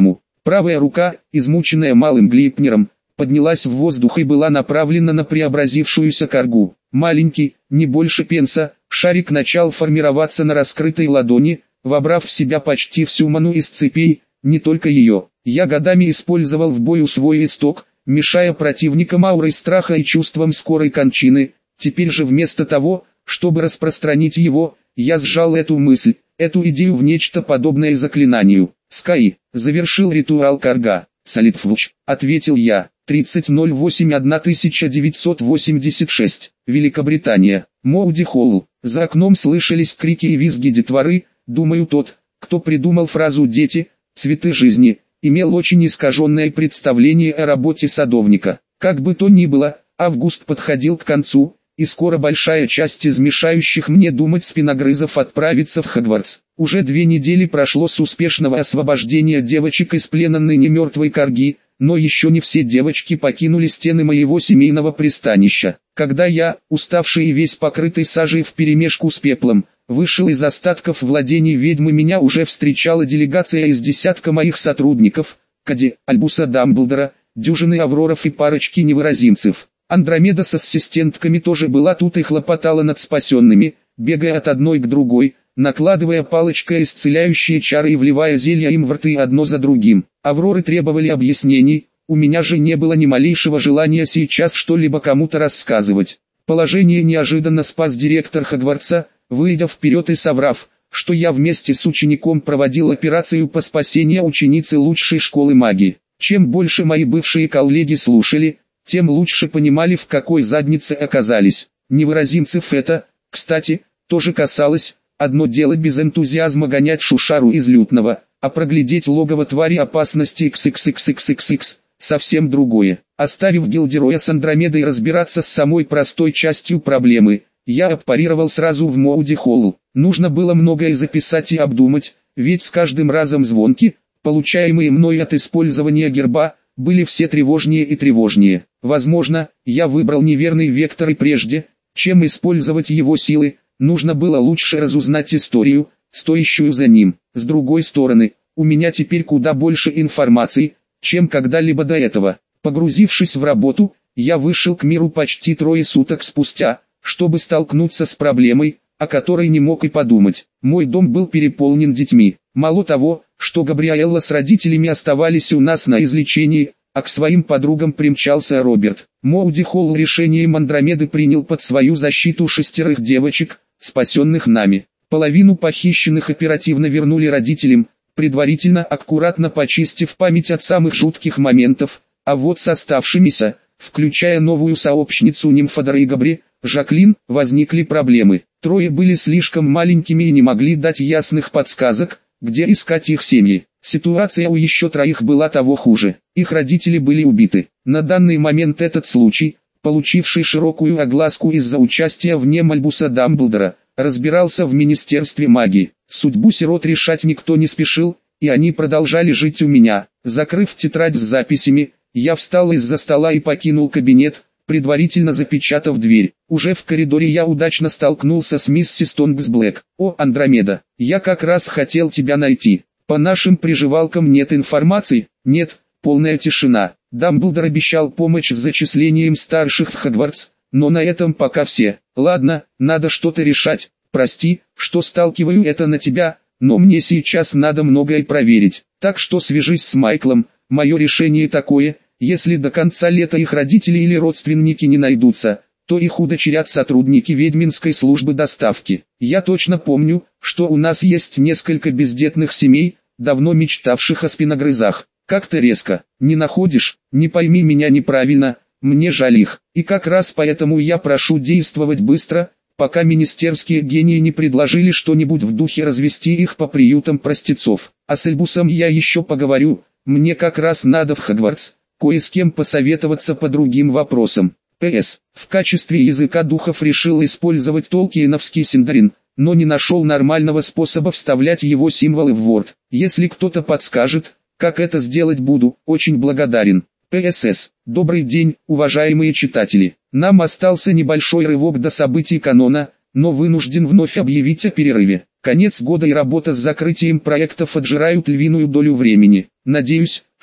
Правая рука, измученная малым глипнером, поднялась в воздух и была направлена на преобразившуюся каргу. Маленький, не больше пенса, шарик начал формироваться на раскрытой ладони, вобрав в себя почти всю ману из цепей, не только ее. Я годами использовал в бою свой исток, мешая противникам аурой страха и чувством скорой кончины. Теперь же вместо того, чтобы распространить его, я сжал эту мысль, эту идею в нечто подобное заклинанию. «Скай», завершил ритуал карга. «Салитфлуч», ответил я. тридцать ноль восемь тысяча девятьсот восемьдесят шесть. Великобритания. Моуди Холл. За окном слышались крики и визги детворы. Думаю, тот, кто придумал фразу «дети, цветы жизни», имел очень искаженное представление о работе садовника. Как бы то ни было, август подходил к концу, и скоро большая часть из мешающих мне думать спиногрызов отправится в Хогвартс. Уже две недели прошло с успешного освобождения девочек из плена ныне мертвой карги, но еще не все девочки покинули стены моего семейного пристанища. Когда я, уставший и весь покрытый сажей вперемешку с пеплом, вышел из остатков владений ведьмы, меня уже встречала делегация из десятка моих сотрудников, Кади, Альбуса Дамблдора, дюжины авроров и парочки невыразимцев. Андромеда с ассистентками тоже была тут и хлопотала над спасенными, бегая от одной к другой, накладывая палочкой исцеляющие чары и вливая зелья им в рты одно за другим. Авроры требовали объяснений, у меня же не было ни малейшего желания сейчас что-либо кому-то рассказывать. Положение неожиданно спас директор Хогвартса, выйдя вперед и соврав, что я вместе с учеником проводил операцию по спасению ученицы лучшей школы магии. Чем больше мои бывшие коллеги слушали, тем лучше понимали, в какой заднице оказались. Невыразимцев это, кстати, тоже касалось. Одно дело без энтузиазма гонять шушару из лютного, а проглядеть логово твари опасности икс икс икс икс икс икс, совсем другое. Оставив Гилдероя с Андромедой разбираться с самой простой частью проблемы, я аппарировал сразу в Моуди Холл. Нужно было многое записать и обдумать, ведь с каждым разом звонки, получаемые мной от использования герба, были все тревожнее и тревожнее. Возможно, я выбрал неверный вектор и прежде, чем использовать его силы, нужно было лучше разузнать историю, стоящую за ним. С другой стороны, у меня теперь куда больше информации, чем когда-либо до этого. Погрузившись в работу, я вышел к миру почти трое суток спустя, чтобы столкнуться с проблемой, о которой не мог и подумать. Мой дом был переполнен детьми. Мало того, что Габриэлла с родителями оставались у нас на излечении, а к своим подругам примчался Роберт. Моуди Холл решением Андромеды принял под свою защиту шестерых девочек, спасенных нами. Половину похищенных оперативно вернули родителям, предварительно аккуратно почистив память от самых жутких моментов, а вот с оставшимися, включая новую сообщницу Нимфодора и Габри, Жаклин, возникли проблемы. Трое были слишком маленькими и не могли дать ясных подсказок, где искать их семьи. Ситуация у еще троих была того хуже. Их родители были убиты. На данный момент этот случай, получивший широкую огласку из-за участия в нем Альбуса Дамблдора, разбирался в Министерстве магии. Судьбу сирот решать никто не спешил, и они продолжали жить у меня. Закрыв тетрадь с записями, я встал из-за стола и покинул кабинет, предварительно запечатав дверь. Уже в коридоре я удачно столкнулся с миссис Тонгс Блэк. «О, Андромеда, я как раз хотел тебя найти. По нашим приживалкам нет информации?» «Нет, полная тишина. Дамблдор обещал помощь с зачислением старших в Хогвартс, но на этом пока все. Ладно, надо что-то решать. Прости, что сталкиваю это на тебя, но мне сейчас надо многое проверить. Так что свяжись с Майклом, мое решение такое». Если до конца лета их родители или родственники не найдутся, то их удочерят сотрудники ведьминской службы доставки. Я точно помню, что у нас есть несколько бездетных семей, давно мечтавших о спиногрызах. Как-то резко, не находишь? Не пойми меня неправильно, мне жаль их. И как раз поэтому я прошу действовать быстро, пока министерские гении не предложили что-нибудь в духе развести их по приютам простецов. А с Альбусом я еще поговорю, мне как раз надо в Хогвартс кое с кем посоветоваться по другим вопросам. П С. В качестве языка духов решил использовать толкиеновский Синдарин, но не нашел нормального способа вставлять его символы в Word. Если кто-то подскажет, как это сделать, буду очень благодарен. П С С. Добрый день, уважаемые читатели. Нам остался небольшой рывок до событий канона, но вынужден вновь объявить о перерыве. Конец года и работа с закрытием проектов отжирают львиную долю времени. Надеюсь,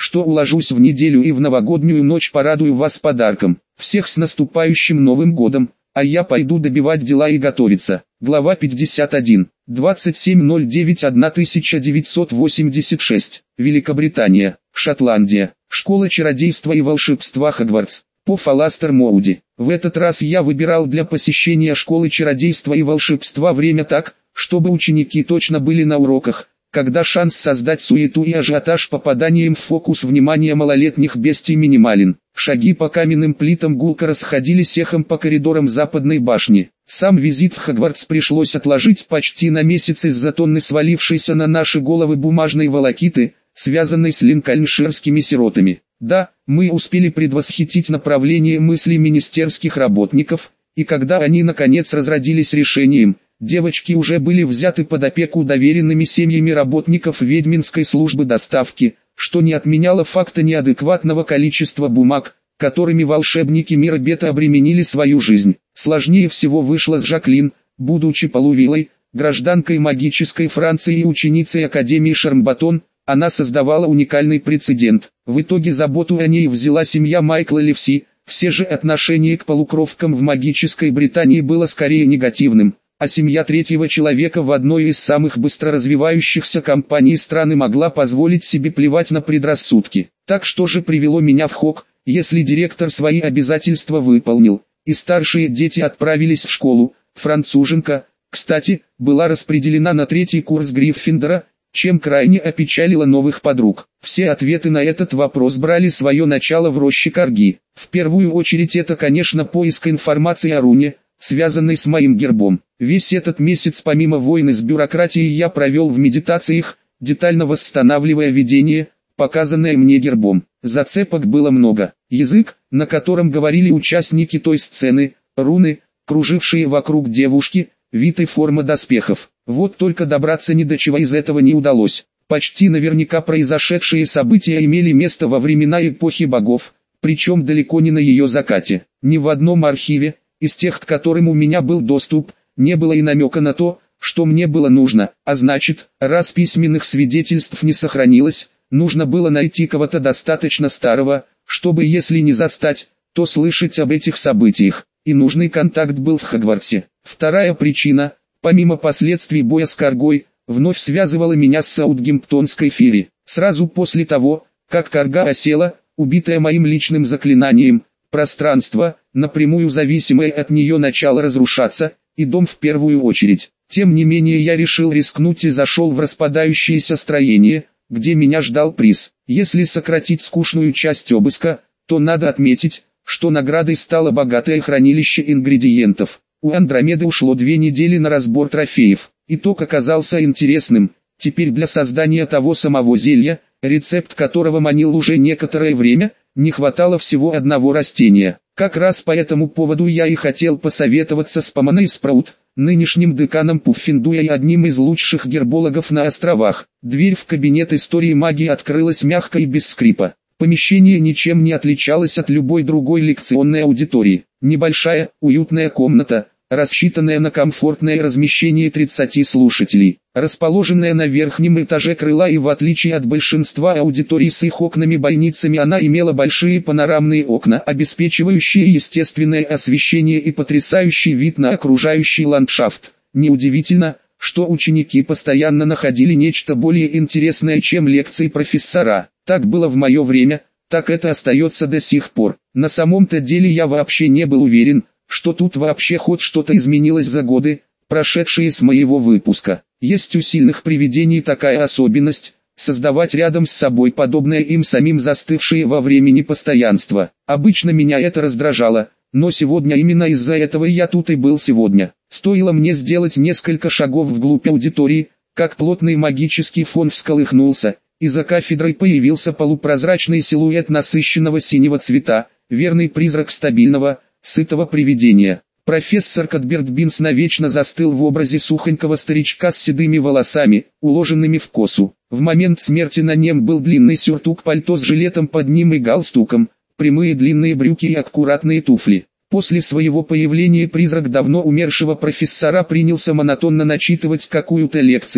что уложусь в неделю и в новогоднюю ночь порадую вас подарком. Всех с наступающим Новым годом, а я пойду добивать дела и готовиться. Глава пятьдесят один. двадцать семь ноль девять тысяча девятьсот восемьдесят шесть. Великобритания, Шотландия. Школа чародейства и волшебства Хогвартс. По Фаластер Моуди. В этот раз я выбирал для посещения школы чародейства и волшебства время так, чтобы ученики точно были на уроках, когда шанс создать суету и ажиотаж попаданием в фокус внимания малолетних бестий минимален. Шаги по каменным плитам гулко расходились эхом по коридорам западной башни. Сам визит в Хогвартс пришлось отложить почти на месяц из-за тонны свалившейся на наши головы бумажной волокиты, связанной с линкольнширскими сиротами. Да, мы успели предвосхитить направление мыслей министерских работников, и когда они наконец разродились решением, девочки уже были взяты под опеку доверенными семьями работников ведьминской службы доставки, что не отменяло факта неадекватного количества бумаг, которыми волшебники мира Бета обременили свою жизнь. Сложнее всего вышло с Жаклин, будучи полувилой, гражданкой магической Франции и ученицей Академии Шармбатон, она создавала уникальный прецедент. В итоге заботу о ней взяла семья Майкла Ливси, все же отношение к полукровкам в магической Британии было скорее негативным, а семья третьего человека в одной из самых быстро развивающихся компаний страны могла позволить себе плевать на предрассудки. Так что же привело меня в Хог, если директор свои обязательства выполнил, и старшие дети отправились в школу. Француженка, кстати, была распределена на третий курс Гриффиндора, чем крайне опечалила новых подруг. Все ответы на этот вопрос брали свое начало в роще Карги. В первую очередь это, конечно, поиск информации о руне, связанной с моим гербом. Весь этот месяц помимо войны с бюрократией я провел в медитациях, детально восстанавливая видение, показанное мне гербом. Зацепок было много. Язык, на котором говорили участники той сцены, руны, кружившие вокруг девушки, вид и форма доспехов. Вот только добраться ни до чего из этого не удалось. Почти наверняка произошедшие события имели место во времена эпохи богов, причем далеко не на ее закате. Ни в одном архиве, из тех, к которым у меня был доступ, не было и намека на то, что мне было нужно, а значит, раз письменных свидетельств не сохранилось, нужно было найти кого-то достаточно старого, чтобы если не застать, то слышать об этих событиях, и нужный контакт был в Хогвартсе. Вторая причина, помимо последствий боя с Каргой, вновь связывала меня с Саутгемптонской Фири. Сразу после того, как Карга осела, убитая моим личным заклинанием, пространство, напрямую зависимое от нее, начало разрушаться, и дом в первую очередь. Тем не менее я решил рискнуть и зашел в распадающееся строение, где меня ждал приз. Если сократить скучную часть обыска, то надо отметить, что наградой стало богатое хранилище ингредиентов. У Андромеды ушло две недели на разбор трофеев. Итог оказался интересным. Теперь для создания того самого зелья, рецепт которого манил уже некоторое время, не хватало всего одного растения. Как раз по этому поводу я и хотел посоветоваться с Поманой Спраут, нынешним деканом Пуффиндуя и одним из лучших гербологов на островах. Дверь в кабинет истории магии открылась мягко и без скрипа. Помещение ничем не отличалось от любой другой лекционной аудитории. Небольшая, уютная комната, рассчитанная на комфортное размещение тридцати слушателей, расположенная на верхнем этаже крыла, и в отличие от большинства аудиторий с их окнами-бойницами, она имела большие панорамные окна, обеспечивающие естественное освещение и потрясающий вид на окружающий ландшафт. Неудивительно, что ученики постоянно находили нечто более интересное, чем лекции профессора. Так было в мое время, так это остается до сих пор. На самом-то деле я вообще не был уверен, что тут вообще хоть что-то изменилось за годы, прошедшие с моего выпуска. Есть у сильных привидений такая особенность – создавать рядом с собой подобное им самим застывшее во времени постоянство. Обычно меня это раздражало, но сегодня именно из-за этого я тут и был сегодня. Стоило мне сделать несколько шагов вглубь аудитории, как плотный магический фон всколыхнулся, и за кафедрой появился полупрозрачный силуэт насыщенного синего цвета, верный призрак стабильного, сытого привидения. Профессор Кадберт Бинс навечно застыл в образе сухонького старичка с седыми волосами, уложенными в косу. В момент смерти на нем был длинный сюртук-пальто с жилетом под ним и галстуком, прямые длинные брюки и аккуратные туфли. После своего появления призрак давно умершего профессора принялся монотонно начитывать какую-то лекцию,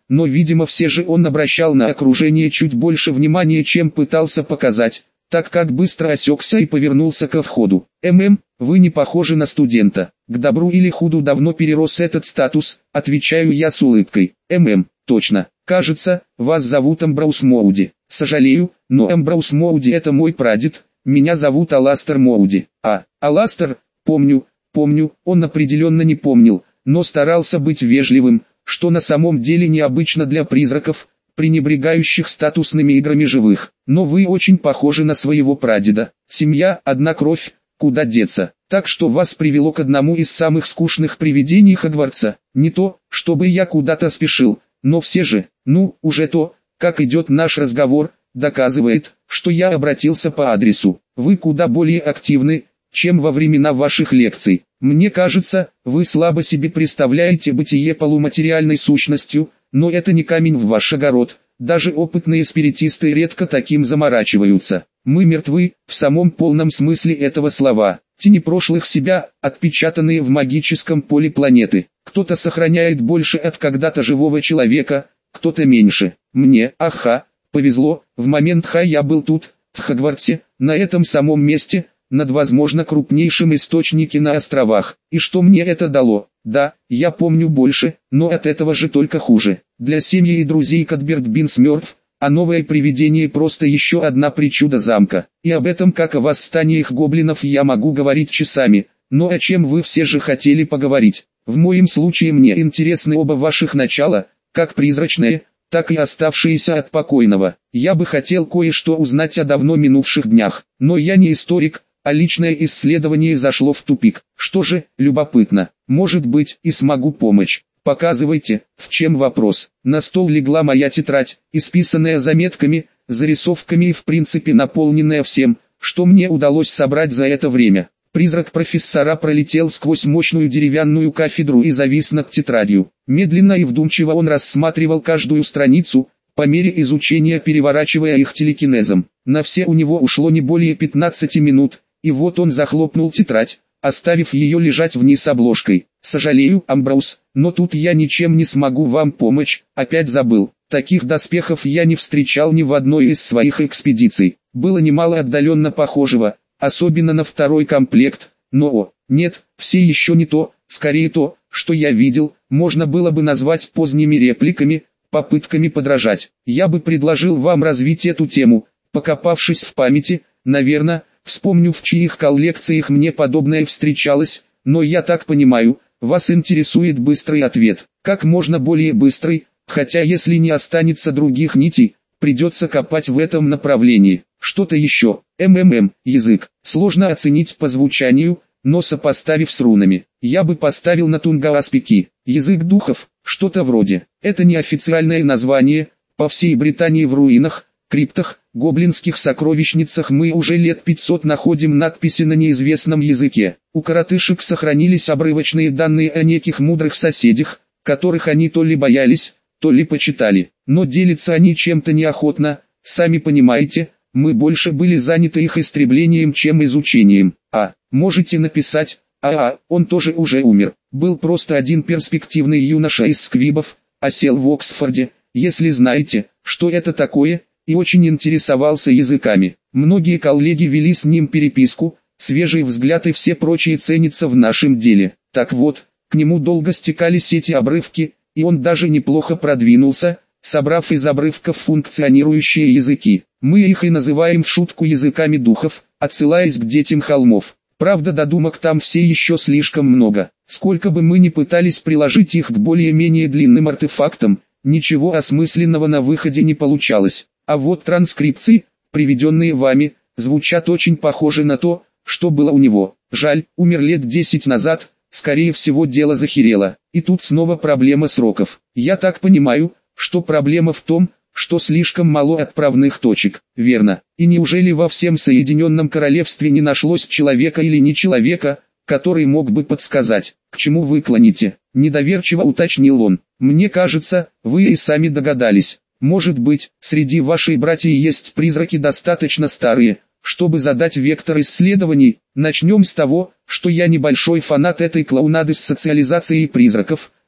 но видимо все же он обращал на окружение чуть больше внимания, чем пытался показать, так как быстро осекся и повернулся ко входу. «ММ, вы не похожи на студента. К добру или худу давно перерос этот статус», отвечаю я с улыбкой. «ММ, точно. Кажется, вас зовут Амброуз Моуди. Сожалею, но Амброуз Моуди это мой прадед, меня зовут Аластер Моуди». «А, Аластер, помню, помню», он определенно не помнил, но старался быть вежливым, что на самом деле необычно для призраков, пренебрегающих статусными играми живых. «Но вы очень похожи на своего прадеда. Семья, одна кровь, куда деться. Так что вас привело к одному из самых скучных привидений Хогвартса. Не то, чтобы я куда-то спешил, но все же, ну, уже то, как идет наш разговор, доказывает, что я обратился по адресу. Вы куда более активны, чем во времена ваших лекций. Мне кажется, вы слабо себе представляете бытие полуматериальной сущностью, но это не камень в ваш огород, даже опытные спиритисты редко таким заморачиваются. Мы мертвы, в самом полном смысле этого слова. Тени прошлых себя, отпечатанные в магическом поле планеты. Кто-то сохраняет больше от когда-то живого человека, кто-то меньше. Мне, аха, повезло, в момент ха я был тут, в Хогвартсе, на этом самом месте, над возможно крупнейшим источником на островах. И что мне это дало? Да, я помню больше, но от этого же только хуже. Для семьи и друзей Кадберт Бинс мертв, а новое привидение просто еще одна причуда замка. И об этом, как о восстаниях гоблинов, я могу говорить часами, но о чем вы все же хотели поговорить? В моем случае мне интересны оба ваших начала, как призрачное, так и оставшиеся от покойного. Я бы хотел кое-что узнать о давно минувших днях, но я не историк, а личное исследование зашло в тупик. Что же, любопытно, может быть, и смогу помочь. Показывайте, в чем вопрос. На стол легла моя тетрадь, исписанная заметками, зарисовками и в принципе наполненная всем, что мне удалось собрать за это время. Призрак профессора пролетел сквозь мощную деревянную кафедру и завис над тетрадью. Медленно и вдумчиво он рассматривал каждую страницу, по мере изучения переворачивая их телекинезом. На все у него ушло не более пятнадцати минут, и вот он захлопнул тетрадь, оставив ее лежать вниз обложкой. «Сожалею, Амброуз, но тут я ничем не смогу вам помочь, опять забыл. Таких доспехов я не встречал ни в одной из своих экспедиций. Было немало отдаленно похожего, особенно на второй комплект, но, о, нет, все еще не то, скорее то, что я видел, можно было бы назвать поздними репликами, попытками подражать. Я бы предложил вам развить эту тему, покопавшись в памяти, наверное, вспомню, в чьих коллекциях мне подобное встречалось, но я так понимаю, вас интересует быстрый ответ. Как можно более быстрый, хотя если не останется других нитей, придется копать в этом направлении. Что-то еще. МММ, язык. Сложно оценить по звучанию, но сопоставив с рунами, я бы поставил на Тунгааспики. Язык духов, что-то вроде. Это неофициальное название, по всей Британии в руинах, криптах, гоблинских сокровищницах мы уже лет пятьсот находим надписи на неизвестном языке. У коротышек сохранились обрывочные данные о неких мудрых соседях, которых они то ли боялись, то ли почитали. Но делятся они чем-то неохотно, сами понимаете, мы больше были заняты их истреблением, чем изучением. А, можете написать, а, а, он тоже уже умер. Был просто один перспективный юноша из сквибов, осел в Оксфорде, если знаете, что это такое, и очень интересовался языками. Многие коллеги вели с ним переписку, свежий взгляд и все прочие ценятся в нашем деле. Так вот, к нему долго стекались эти обрывки, и он даже неплохо продвинулся, собрав из обрывков функционирующие языки. Мы их и называем в шутку языками духов, отсылаясь к детям холмов. Правда, додумок там все еще слишком много. Сколько бы мы ни пытались приложить их к более-менее длинным артефактам, ничего осмысленного на выходе не получалось. А вот транскрипции, приведенные вами, звучат очень похоже на то, что было у него. Жаль, умер лет десять назад, скорее всего дело захерело. И тут снова проблема сроков. Я так понимаю, что проблема в том, что слишком мало отправных точек, верно? И неужели во всем Соединенном Королевстве не нашлось человека или не человека, который мог бы подсказать, к чему вы клоните? Недоверчиво уточнил он. Мне кажется, вы и сами догадались. Может быть, среди вашей братьев есть призраки достаточно старые, чтобы задать вектор исследований. Начнем с того, что я небольшой фанат этой клоунады с социализацией призраков,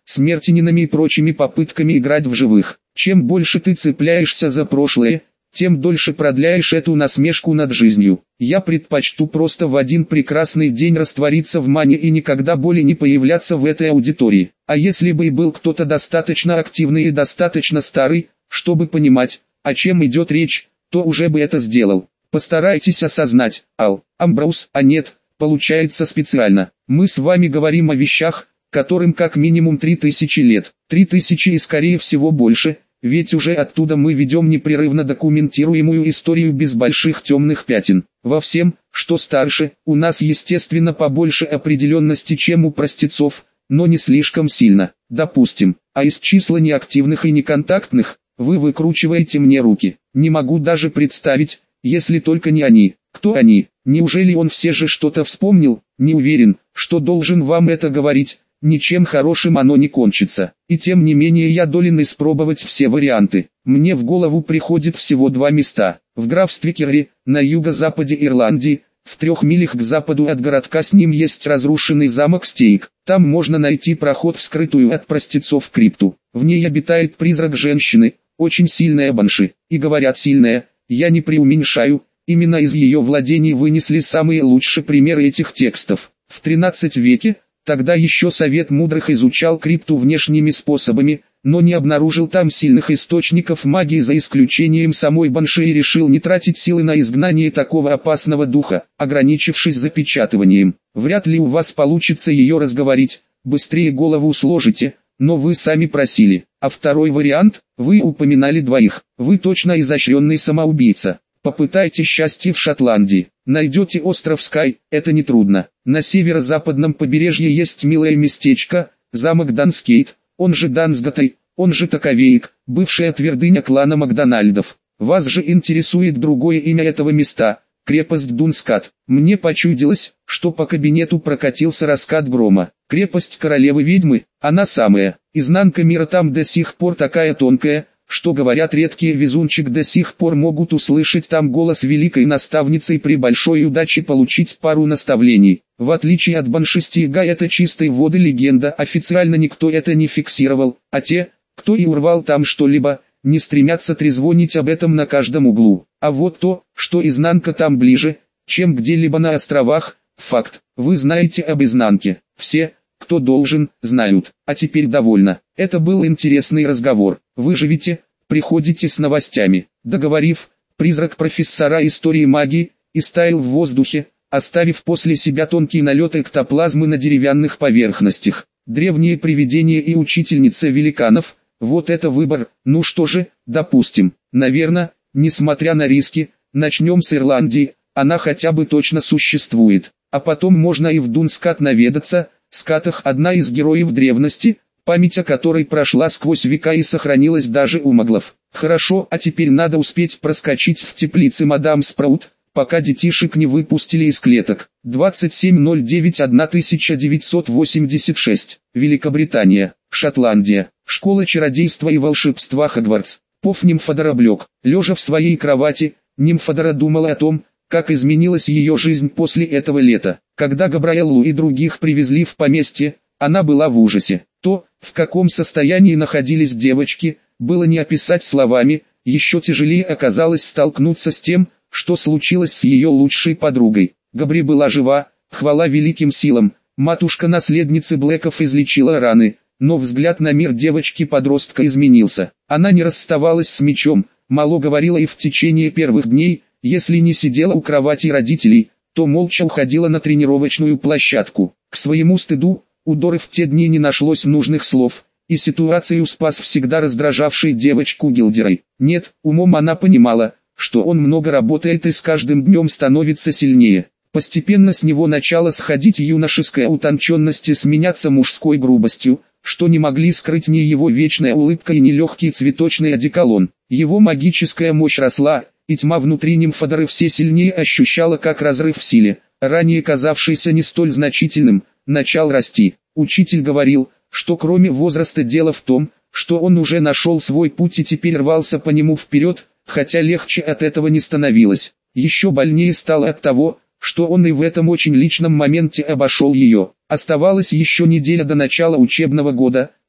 смертининами и прочими попытками играть в живых. Чем больше ты цепляешься за прошлое, тем дольше продляешь эту насмешку над жизнью. Я предпочту просто в один прекрасный день раствориться в мане и никогда более не появляться в этой аудитории. А если бы и был кто-то достаточно активный и достаточно старый, чтобы понимать, о чем идет речь, то уже бы это сделал. Постарайтесь осознать, Ал, Амброуз, а нет, получается специально. Мы с вами говорим о вещах, которым как минимум три тысячи лет. Три тысячи и скорее всего больше. Ведь уже оттуда мы ведем непрерывно документируемую историю без больших темных пятен. Во всем, что старше, у нас естественно побольше определенности, чем у простецов, но не слишком сильно. Допустим, а из числа неактивных и неконтактных, вы выкручиваете мне руки. Не могу даже представить, если только не они. Кто они? Неужели он все же что-то вспомнил? Не уверен, что должен вам это говорить. Ничем хорошим оно не кончится. И тем не менее я долен испробовать все варианты. Мне в голову приходит всего два места. В графстве Керри, на юго-западе Ирландии, в трех милях к западу от городка с ним есть разрушенный замок Стейк. Там можно найти проход в скрытую от простецов крипту. В ней обитает призрак женщины, очень сильная банши. И говорят сильная, я не преуменьшаю, именно из ее владений вынесли самые лучшие примеры этих текстов. В тринадцатом веке, тогда еще Совет Мудрых изучал крипту внешними способами, но не обнаружил там сильных источников магии за исключением самой банши и решил не тратить силы на изгнание такого опасного духа, ограничившись запечатыванием. Вряд ли у вас получится ее разговорить, быстрее голову сложите, но вы сами просили. А второй вариант, вы упоминали двоих, вы точно изощренный самоубийца. Попытайте счастье в Шотландии. Найдете остров Скай, это нетрудно. На северо-западном побережье есть милое местечко, замок Данскейт, он же Дансгатай, он же Таковейк, бывшая твердыня клана Макдональдов. Вас же интересует другое имя этого места, крепость Дунскат. Мне почудилось, что по кабинету прокатился раскат грома. Крепость королевы-ведьмы, она самая. Изнанка мира там до сих пор такая тонкая, что говорят редкие везунчик до сих пор могут услышать там голос великой наставницы и при большой удаче получить пару наставлений. В отличие от Баншистига это чистой воды легенда, официально никто это не фиксировал, а те, кто и урвал там что-либо, не стремятся трезвонить об этом на каждом углу. А вот то, что изнанка там ближе, чем где-либо на островах, факт. Вы знаете об изнанке. Все, кто должен, знают. А теперь довольно. Это был интересный разговор. Вы живете, приходите с новостями. Договорив, призрак профессора истории магии, истаял в воздухе, оставив после себя тонкий налет эктоплазмы на деревянных поверхностях. Древние привидения и учительница великанов, вот это выбор. Ну что же, допустим, наверное, несмотря на риски, начнем с Ирландии, она хотя бы точно существует. А потом можно и в Дунскат наведаться. Скатах одна из героев древности, память о которой прошла сквозь века и сохранилась даже у маглов. Хорошо, а теперь надо успеть проскочить в теплице мадам Спраут, пока детишек не выпустили из клеток. двадцать семь ноль девять тысяча девятьсот восемьдесят шесть. Великобритания, Шотландия. Школа чародейства и волшебства Хогвартс. Пов Нимфодора Блёк. Лежа в своей кровати, Нимфодора думала о том, как изменилась ее жизнь после этого лета. Когда Габраэллу и других привезли в поместье, она была в ужасе. То, в каком состоянии находились девочки, было не описать словами. Еще тяжелее оказалось столкнуться с тем, что случилось с ее лучшей подругой. Габри была жива, хвала великим силам. Матушка-наследницы Блэков излечила раны, но взгляд на мир девочки-подростка изменился. Она не расставалась с мечом, мало говорила и в течение первых дней, если не сидела у кровати родителей, то молча уходила на тренировочную площадку. К своему стыду, у Доры в те дни не нашлось нужных слов, и ситуацию спас всегда раздражавший девочку Гилдерой. Нет, умом она понимала, что он много работает и с каждым днем становится сильнее. Постепенно с него начала сходить юношеская утонченность и сменяться мужской грубостью, что не могли скрыть ни его вечная улыбка и ни легкий цветочный одеколон. Его магическая мощь росла, и тьма внутри Нимфодоры все сильнее ощущала как разрыв в силе, ранее казавшийся не столь значительным, начал расти. Учитель говорил, что кроме возраста дело в том, что он уже нашел свой путь и теперь рвался по нему вперед, хотя легче от этого не становилось. Еще больнее стало от того, что он и в этом очень личном моменте обошел ее. Оставалась еще неделя до начала учебного года,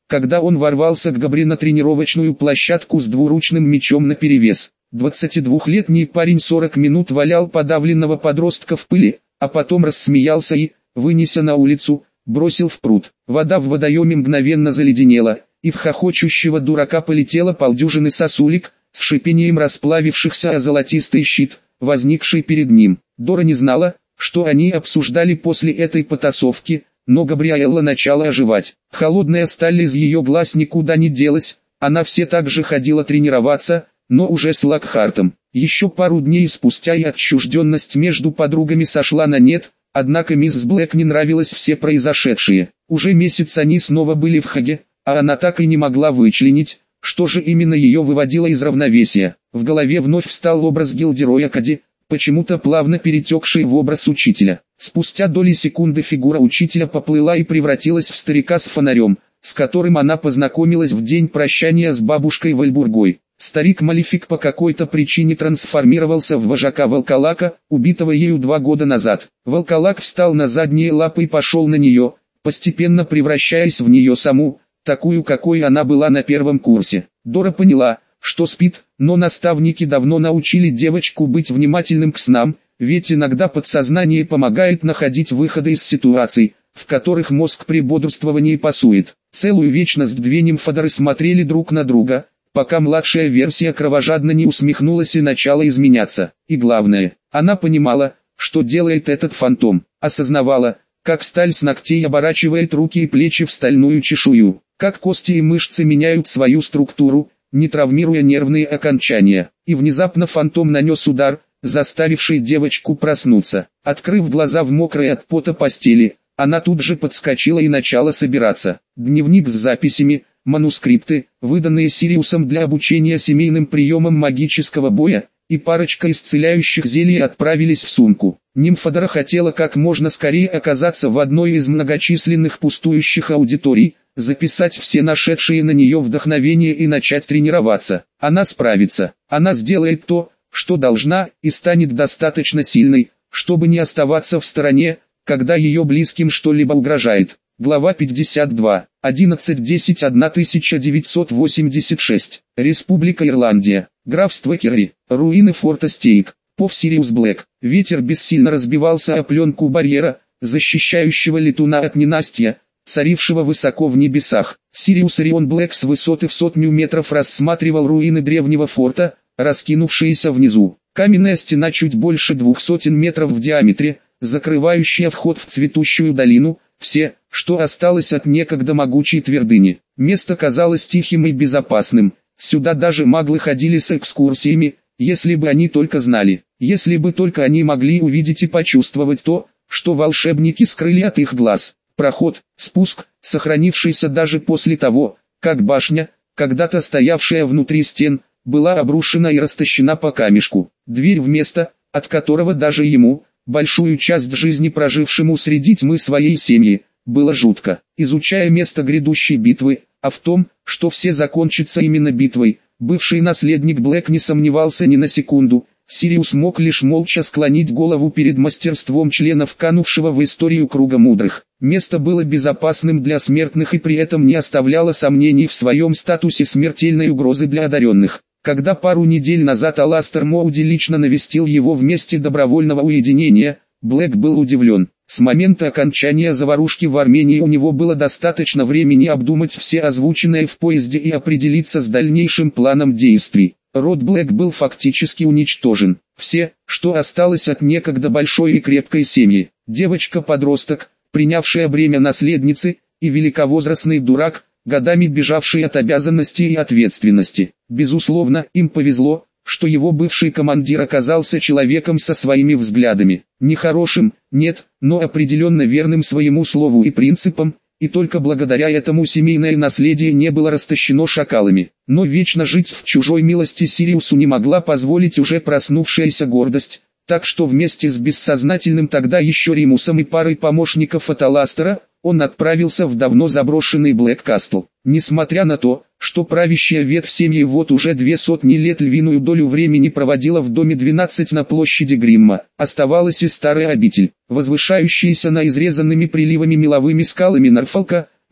когда он ворвался к Габри на тренировочную площадку с двуручным мечом наперевес. двадцатидвухлетний парень сорок минут валял подавленного подростка в пыли, а потом рассмеялся и, вынеся на улицу, бросил в пруд. Вода в водоеме мгновенно заледенела, и в хохочущего дурака полетело полдюжины сосулек, с шипением расплавившихся о золотистый щит, возникший перед ним. Дора не знала, что они обсуждали после этой потасовки, но Габриэлла начала оживать. Холодная сталь из ее глаз никуда не делась, она все так же ходила тренироваться, но уже с Локхартом. Еще пару дней спустя и отчужденность между подругами сошла на нет, однако мисс Блэк не нравилось все произошедшее. Уже месяц они снова были в Хаге, а она так и не могла вычленить, что же именно ее выводило из равновесия. В голове вновь встал образ Гилдероя Кади, почему-то плавно перетекший в образ учителя. Спустя доли секунды фигура учителя поплыла и превратилась в старика с фонарем, с которым она познакомилась в день прощания с бабушкой Вальбургой. Старик Малефик по какой-то причине трансформировался в вожака волколака, убитого ею два года назад. Волколак встал на задние лапы и пошел на нее, постепенно превращаясь в нее саму, такую какой она была на первом курсе. Дора поняла, что спит, но наставники давно научили девочку быть внимательным к снам, ведь иногда подсознание помогает находить выходы из ситуаций, в которых мозг при бодрствовании пасует. Целую вечность две нимфодоры смотрели друг на друга, пока младшая версия кровожадно не усмехнулась и начала изменяться. И главное, она понимала, что делает этот фантом, осознавала, как сталь с ногтей оборачивает руки и плечи в стальную чешую, как кости и мышцы меняют свою структуру, не травмируя нервные окончания. И внезапно фантом нанес удар, заставивший девочку проснуться. Открыв глаза в мокрой от пота постели, она тут же подскочила и начала собираться. Дневник с записями, манускрипты, выданные Сириусом для обучения семейным приемам магического боя, и парочка исцеляющих зелий отправились в сумку. Нимфодора хотела как можно скорее оказаться в одной из многочисленных пустующих аудиторий, записать все нашедшие на нее вдохновение и начать тренироваться. Она справится, она сделает то, что должна, и станет достаточно сильной, чтобы не оставаться в стороне, когда ее близким что-либо угрожает. Глава пятьдесят два. одиннадцать десять тысяча девятьсот восемьдесят шесть. Республика Ирландия. Графство Керри. Руины форта Стейк. Пов Сириус Блэк. Ветер бессильно разбивался о пленку барьера, защищающего летуна от ненастья, царившего высоко в небесах. Сириус Орион Блэк с высоты в сотню метров рассматривал руины древнего форта, раскинувшиеся внизу. Каменная стена чуть больше двух сотен метров в диаметре, закрывающая вход в цветущую долину, все, что осталось от некогда могучей твердыни. Место казалось тихим и безопасным, сюда даже маглы ходили с экскурсиями, если бы они только знали, если бы только они могли увидеть и почувствовать то, что волшебники скрыли от их глаз. Проход, спуск, сохранившийся даже после того, как башня, когда-то стоявшая внутри стен, была обрушена и растащена по камешку. Дверь в место, от которого даже ему, большую часть жизни прожившему среди тьмы своей семьи, было жутко. Изучая место грядущей битвы, а в том, что все закончится именно битвой, бывший наследник Блэк не сомневался ни на секунду. Сириус мог лишь молча склонить голову перед мастерством членов канувшего в историю круга мудрых. Место было безопасным для смертных и при этом не оставляло сомнений в своем статусе смертельной угрозы для одаренных. Когда пару недель назад Аластер Моуди лично навестил его в месте добровольного уединения, Блэк был удивлен. С момента окончания заварушки в Армении у него было достаточно времени обдумать все озвученное в поезде и определиться с дальнейшим планом действий. Род Блэк был фактически уничтожен. Все, что осталось от некогда большой и крепкой семьи. Девочка-подросток, принявшая бремя наследницы, и великовозрастный дурак, годами бежавший от обязанностей и ответственности. Безусловно, им повезло, что его бывший командир оказался человеком со своими взглядами. Нехорошим, нет, но определенно верным своему слову и принципам, и только благодаря этому семейное наследие не было растащено шакалами. Но вечно жить в чужой милости Сириусу не могла позволить уже проснувшаяся гордость, так что вместе с бессознательным тогда еще Римусом и парой помощников от Аластера, он отправился в давно заброшенный Блэк-Кастл. Несмотря на то, что правящая ветвь семьи вот уже две сотни лет львиную долю времени проводила в доме двенадцать на площади Гримма, оставалась и старая обитель, возвышающаяся на изрезанными приливами меловыми скалами Норфолка,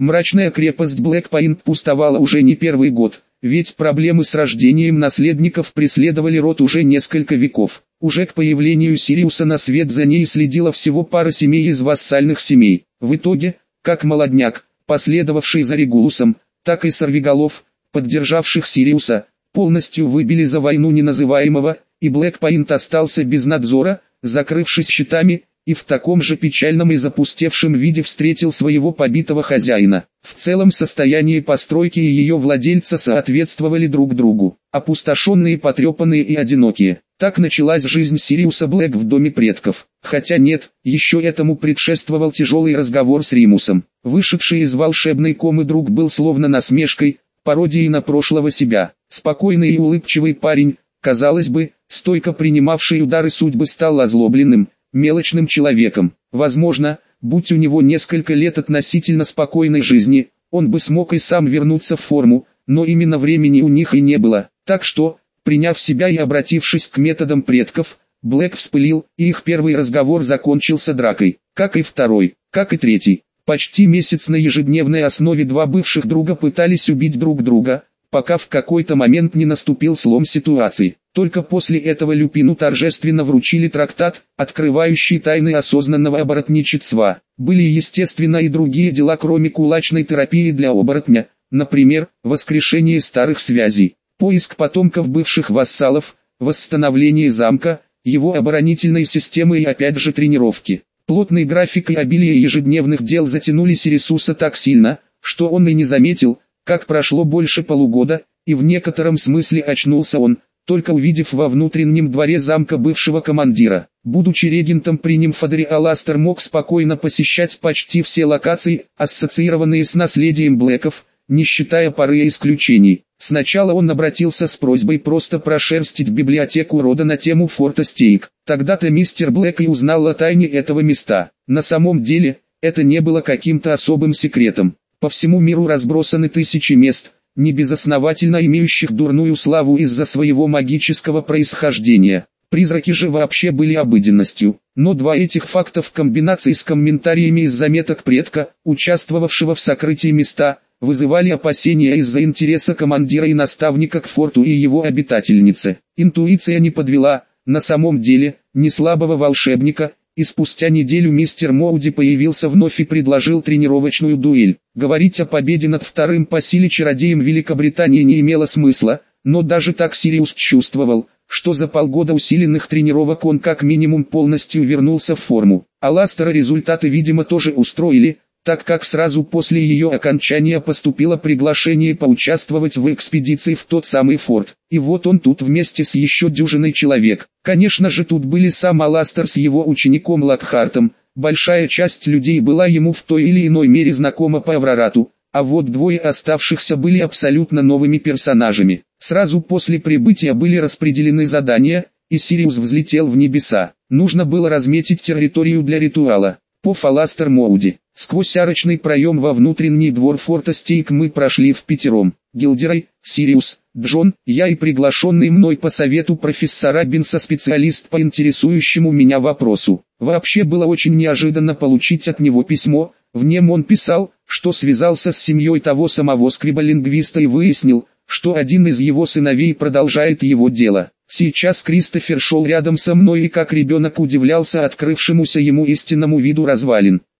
Мрачная крепость Блэк-Пойнт пустовала уже не первый год, ведь проблемы с рождением наследников преследовали род уже несколько веков. Уже к появлению Сириуса на свет за ней следила всего пара семей из вассальных семей. В итоге, как молодняк, последовавший за Регулусом, так и сорвиголов, поддержавших Сириуса, полностью выбили за войну неназываемого, и Блэк-Пойнт остался без надзора, закрывшись щитами, и в таком же печальном и запустевшем виде встретил своего побитого хозяина. В целом состояние постройки и ее владельца соответствовали друг другу, опустошенные, потрепанные и одинокие. Так началась жизнь Сириуса Блэк в доме предков. Хотя нет, еще этому предшествовал тяжелый разговор с Римусом. Вышедший из волшебной комы друг был словно насмешкой, пародией на прошлого себя. Спокойный и улыбчивый парень, казалось бы, стойко принимавший удары судьбы, стал озлобленным, мелочным человеком. Возможно, будь у него несколько лет относительно спокойной жизни, он бы смог и сам вернуться в форму, но именно времени у них и не было. Так что, приняв себя и обратившись к методам предков, Блэк вспылил, и их первый разговор закончился дракой. Как и второй, как и третий. Почти месяц на ежедневной основе два бывших друга пытались убить друг друга, пока в какой-то момент не наступил слом ситуации. Только после этого Люпину торжественно вручили трактат, открывающий тайны осознанного оборотничества. Были естественно и другие дела, кроме кулачной терапии для оборотня, например, воскрешение старых связей, поиск потомков бывших вассалов, восстановление замка, его оборонительной системы и опять же тренировки. Плотный график и обилие ежедневных дел затянули Сириуса так сильно, что он и не заметил, как прошло больше полугода, и в некотором смысле очнулся он, только увидев во внутреннем дворе замка бывшего командира. Будучи регентом при Нимфодере, Аластер мог спокойно посещать почти все локации, ассоциированные с наследием Блэков, не считая пары исключений. Сначала он обратился с просьбой просто прошерстить библиотеку рода на тему форта Стейк. Тогда-то мистер Блэк и узнал о тайне этого места. На самом деле, это не было каким-то особым секретом. По всему миру разбросаны тысячи мест, небезосновательно имеющих дурную славу из-за своего магического происхождения. Призраки же вообще были обыденностью. Но два этих факта в комбинации с комментариями из заметок предка, участвовавшего в сокрытии места, вызывали опасения из-за интереса командира и наставника к форту и его обитательнице. Интуиция не подвела, на самом деле, не слабого волшебника, и спустя неделю мистер Моуди появился вновь и предложил тренировочную дуэль. Говорить о победе над вторым по силе чародеем Великобритании не имело смысла, но даже так Сириус чувствовал, что за полгода усиленных тренировок он как минимум полностью вернулся в форму. Аластера результаты, видимо, тоже устроили, так как сразу после ее окончания поступило приглашение поучаствовать в экспедиции в тот самый форт. И вот он тут вместе с еще дюжиной человек. Конечно же, тут были сам Аластер с его учеником Локхартом. Большая часть людей была ему в той или иной мере знакома по Аврарату, а вот двое оставшихся были абсолютно новыми персонажами. Сразу после прибытия были распределены задания, и Сириус взлетел в небеса. Нужно было разметить территорию для ритуала. По Аластер Моуди. Сквозь арочный проем во внутренний двор форта Стейк мы прошли впятером. Гилдерой, Сириус, Джон, я и приглашенный мной по совету профессора Бинса специалист по интересующему меня вопросу. Вообще было очень неожиданно получить от него письмо. В нем он писал, что связался с семьей того самого скриболингвиста и выяснил, что один из его сыновей продолжает его дело. Сейчас Кристофер шел рядом со мной и как ребенок удивлялся открывшемуся ему истинному виду развалин.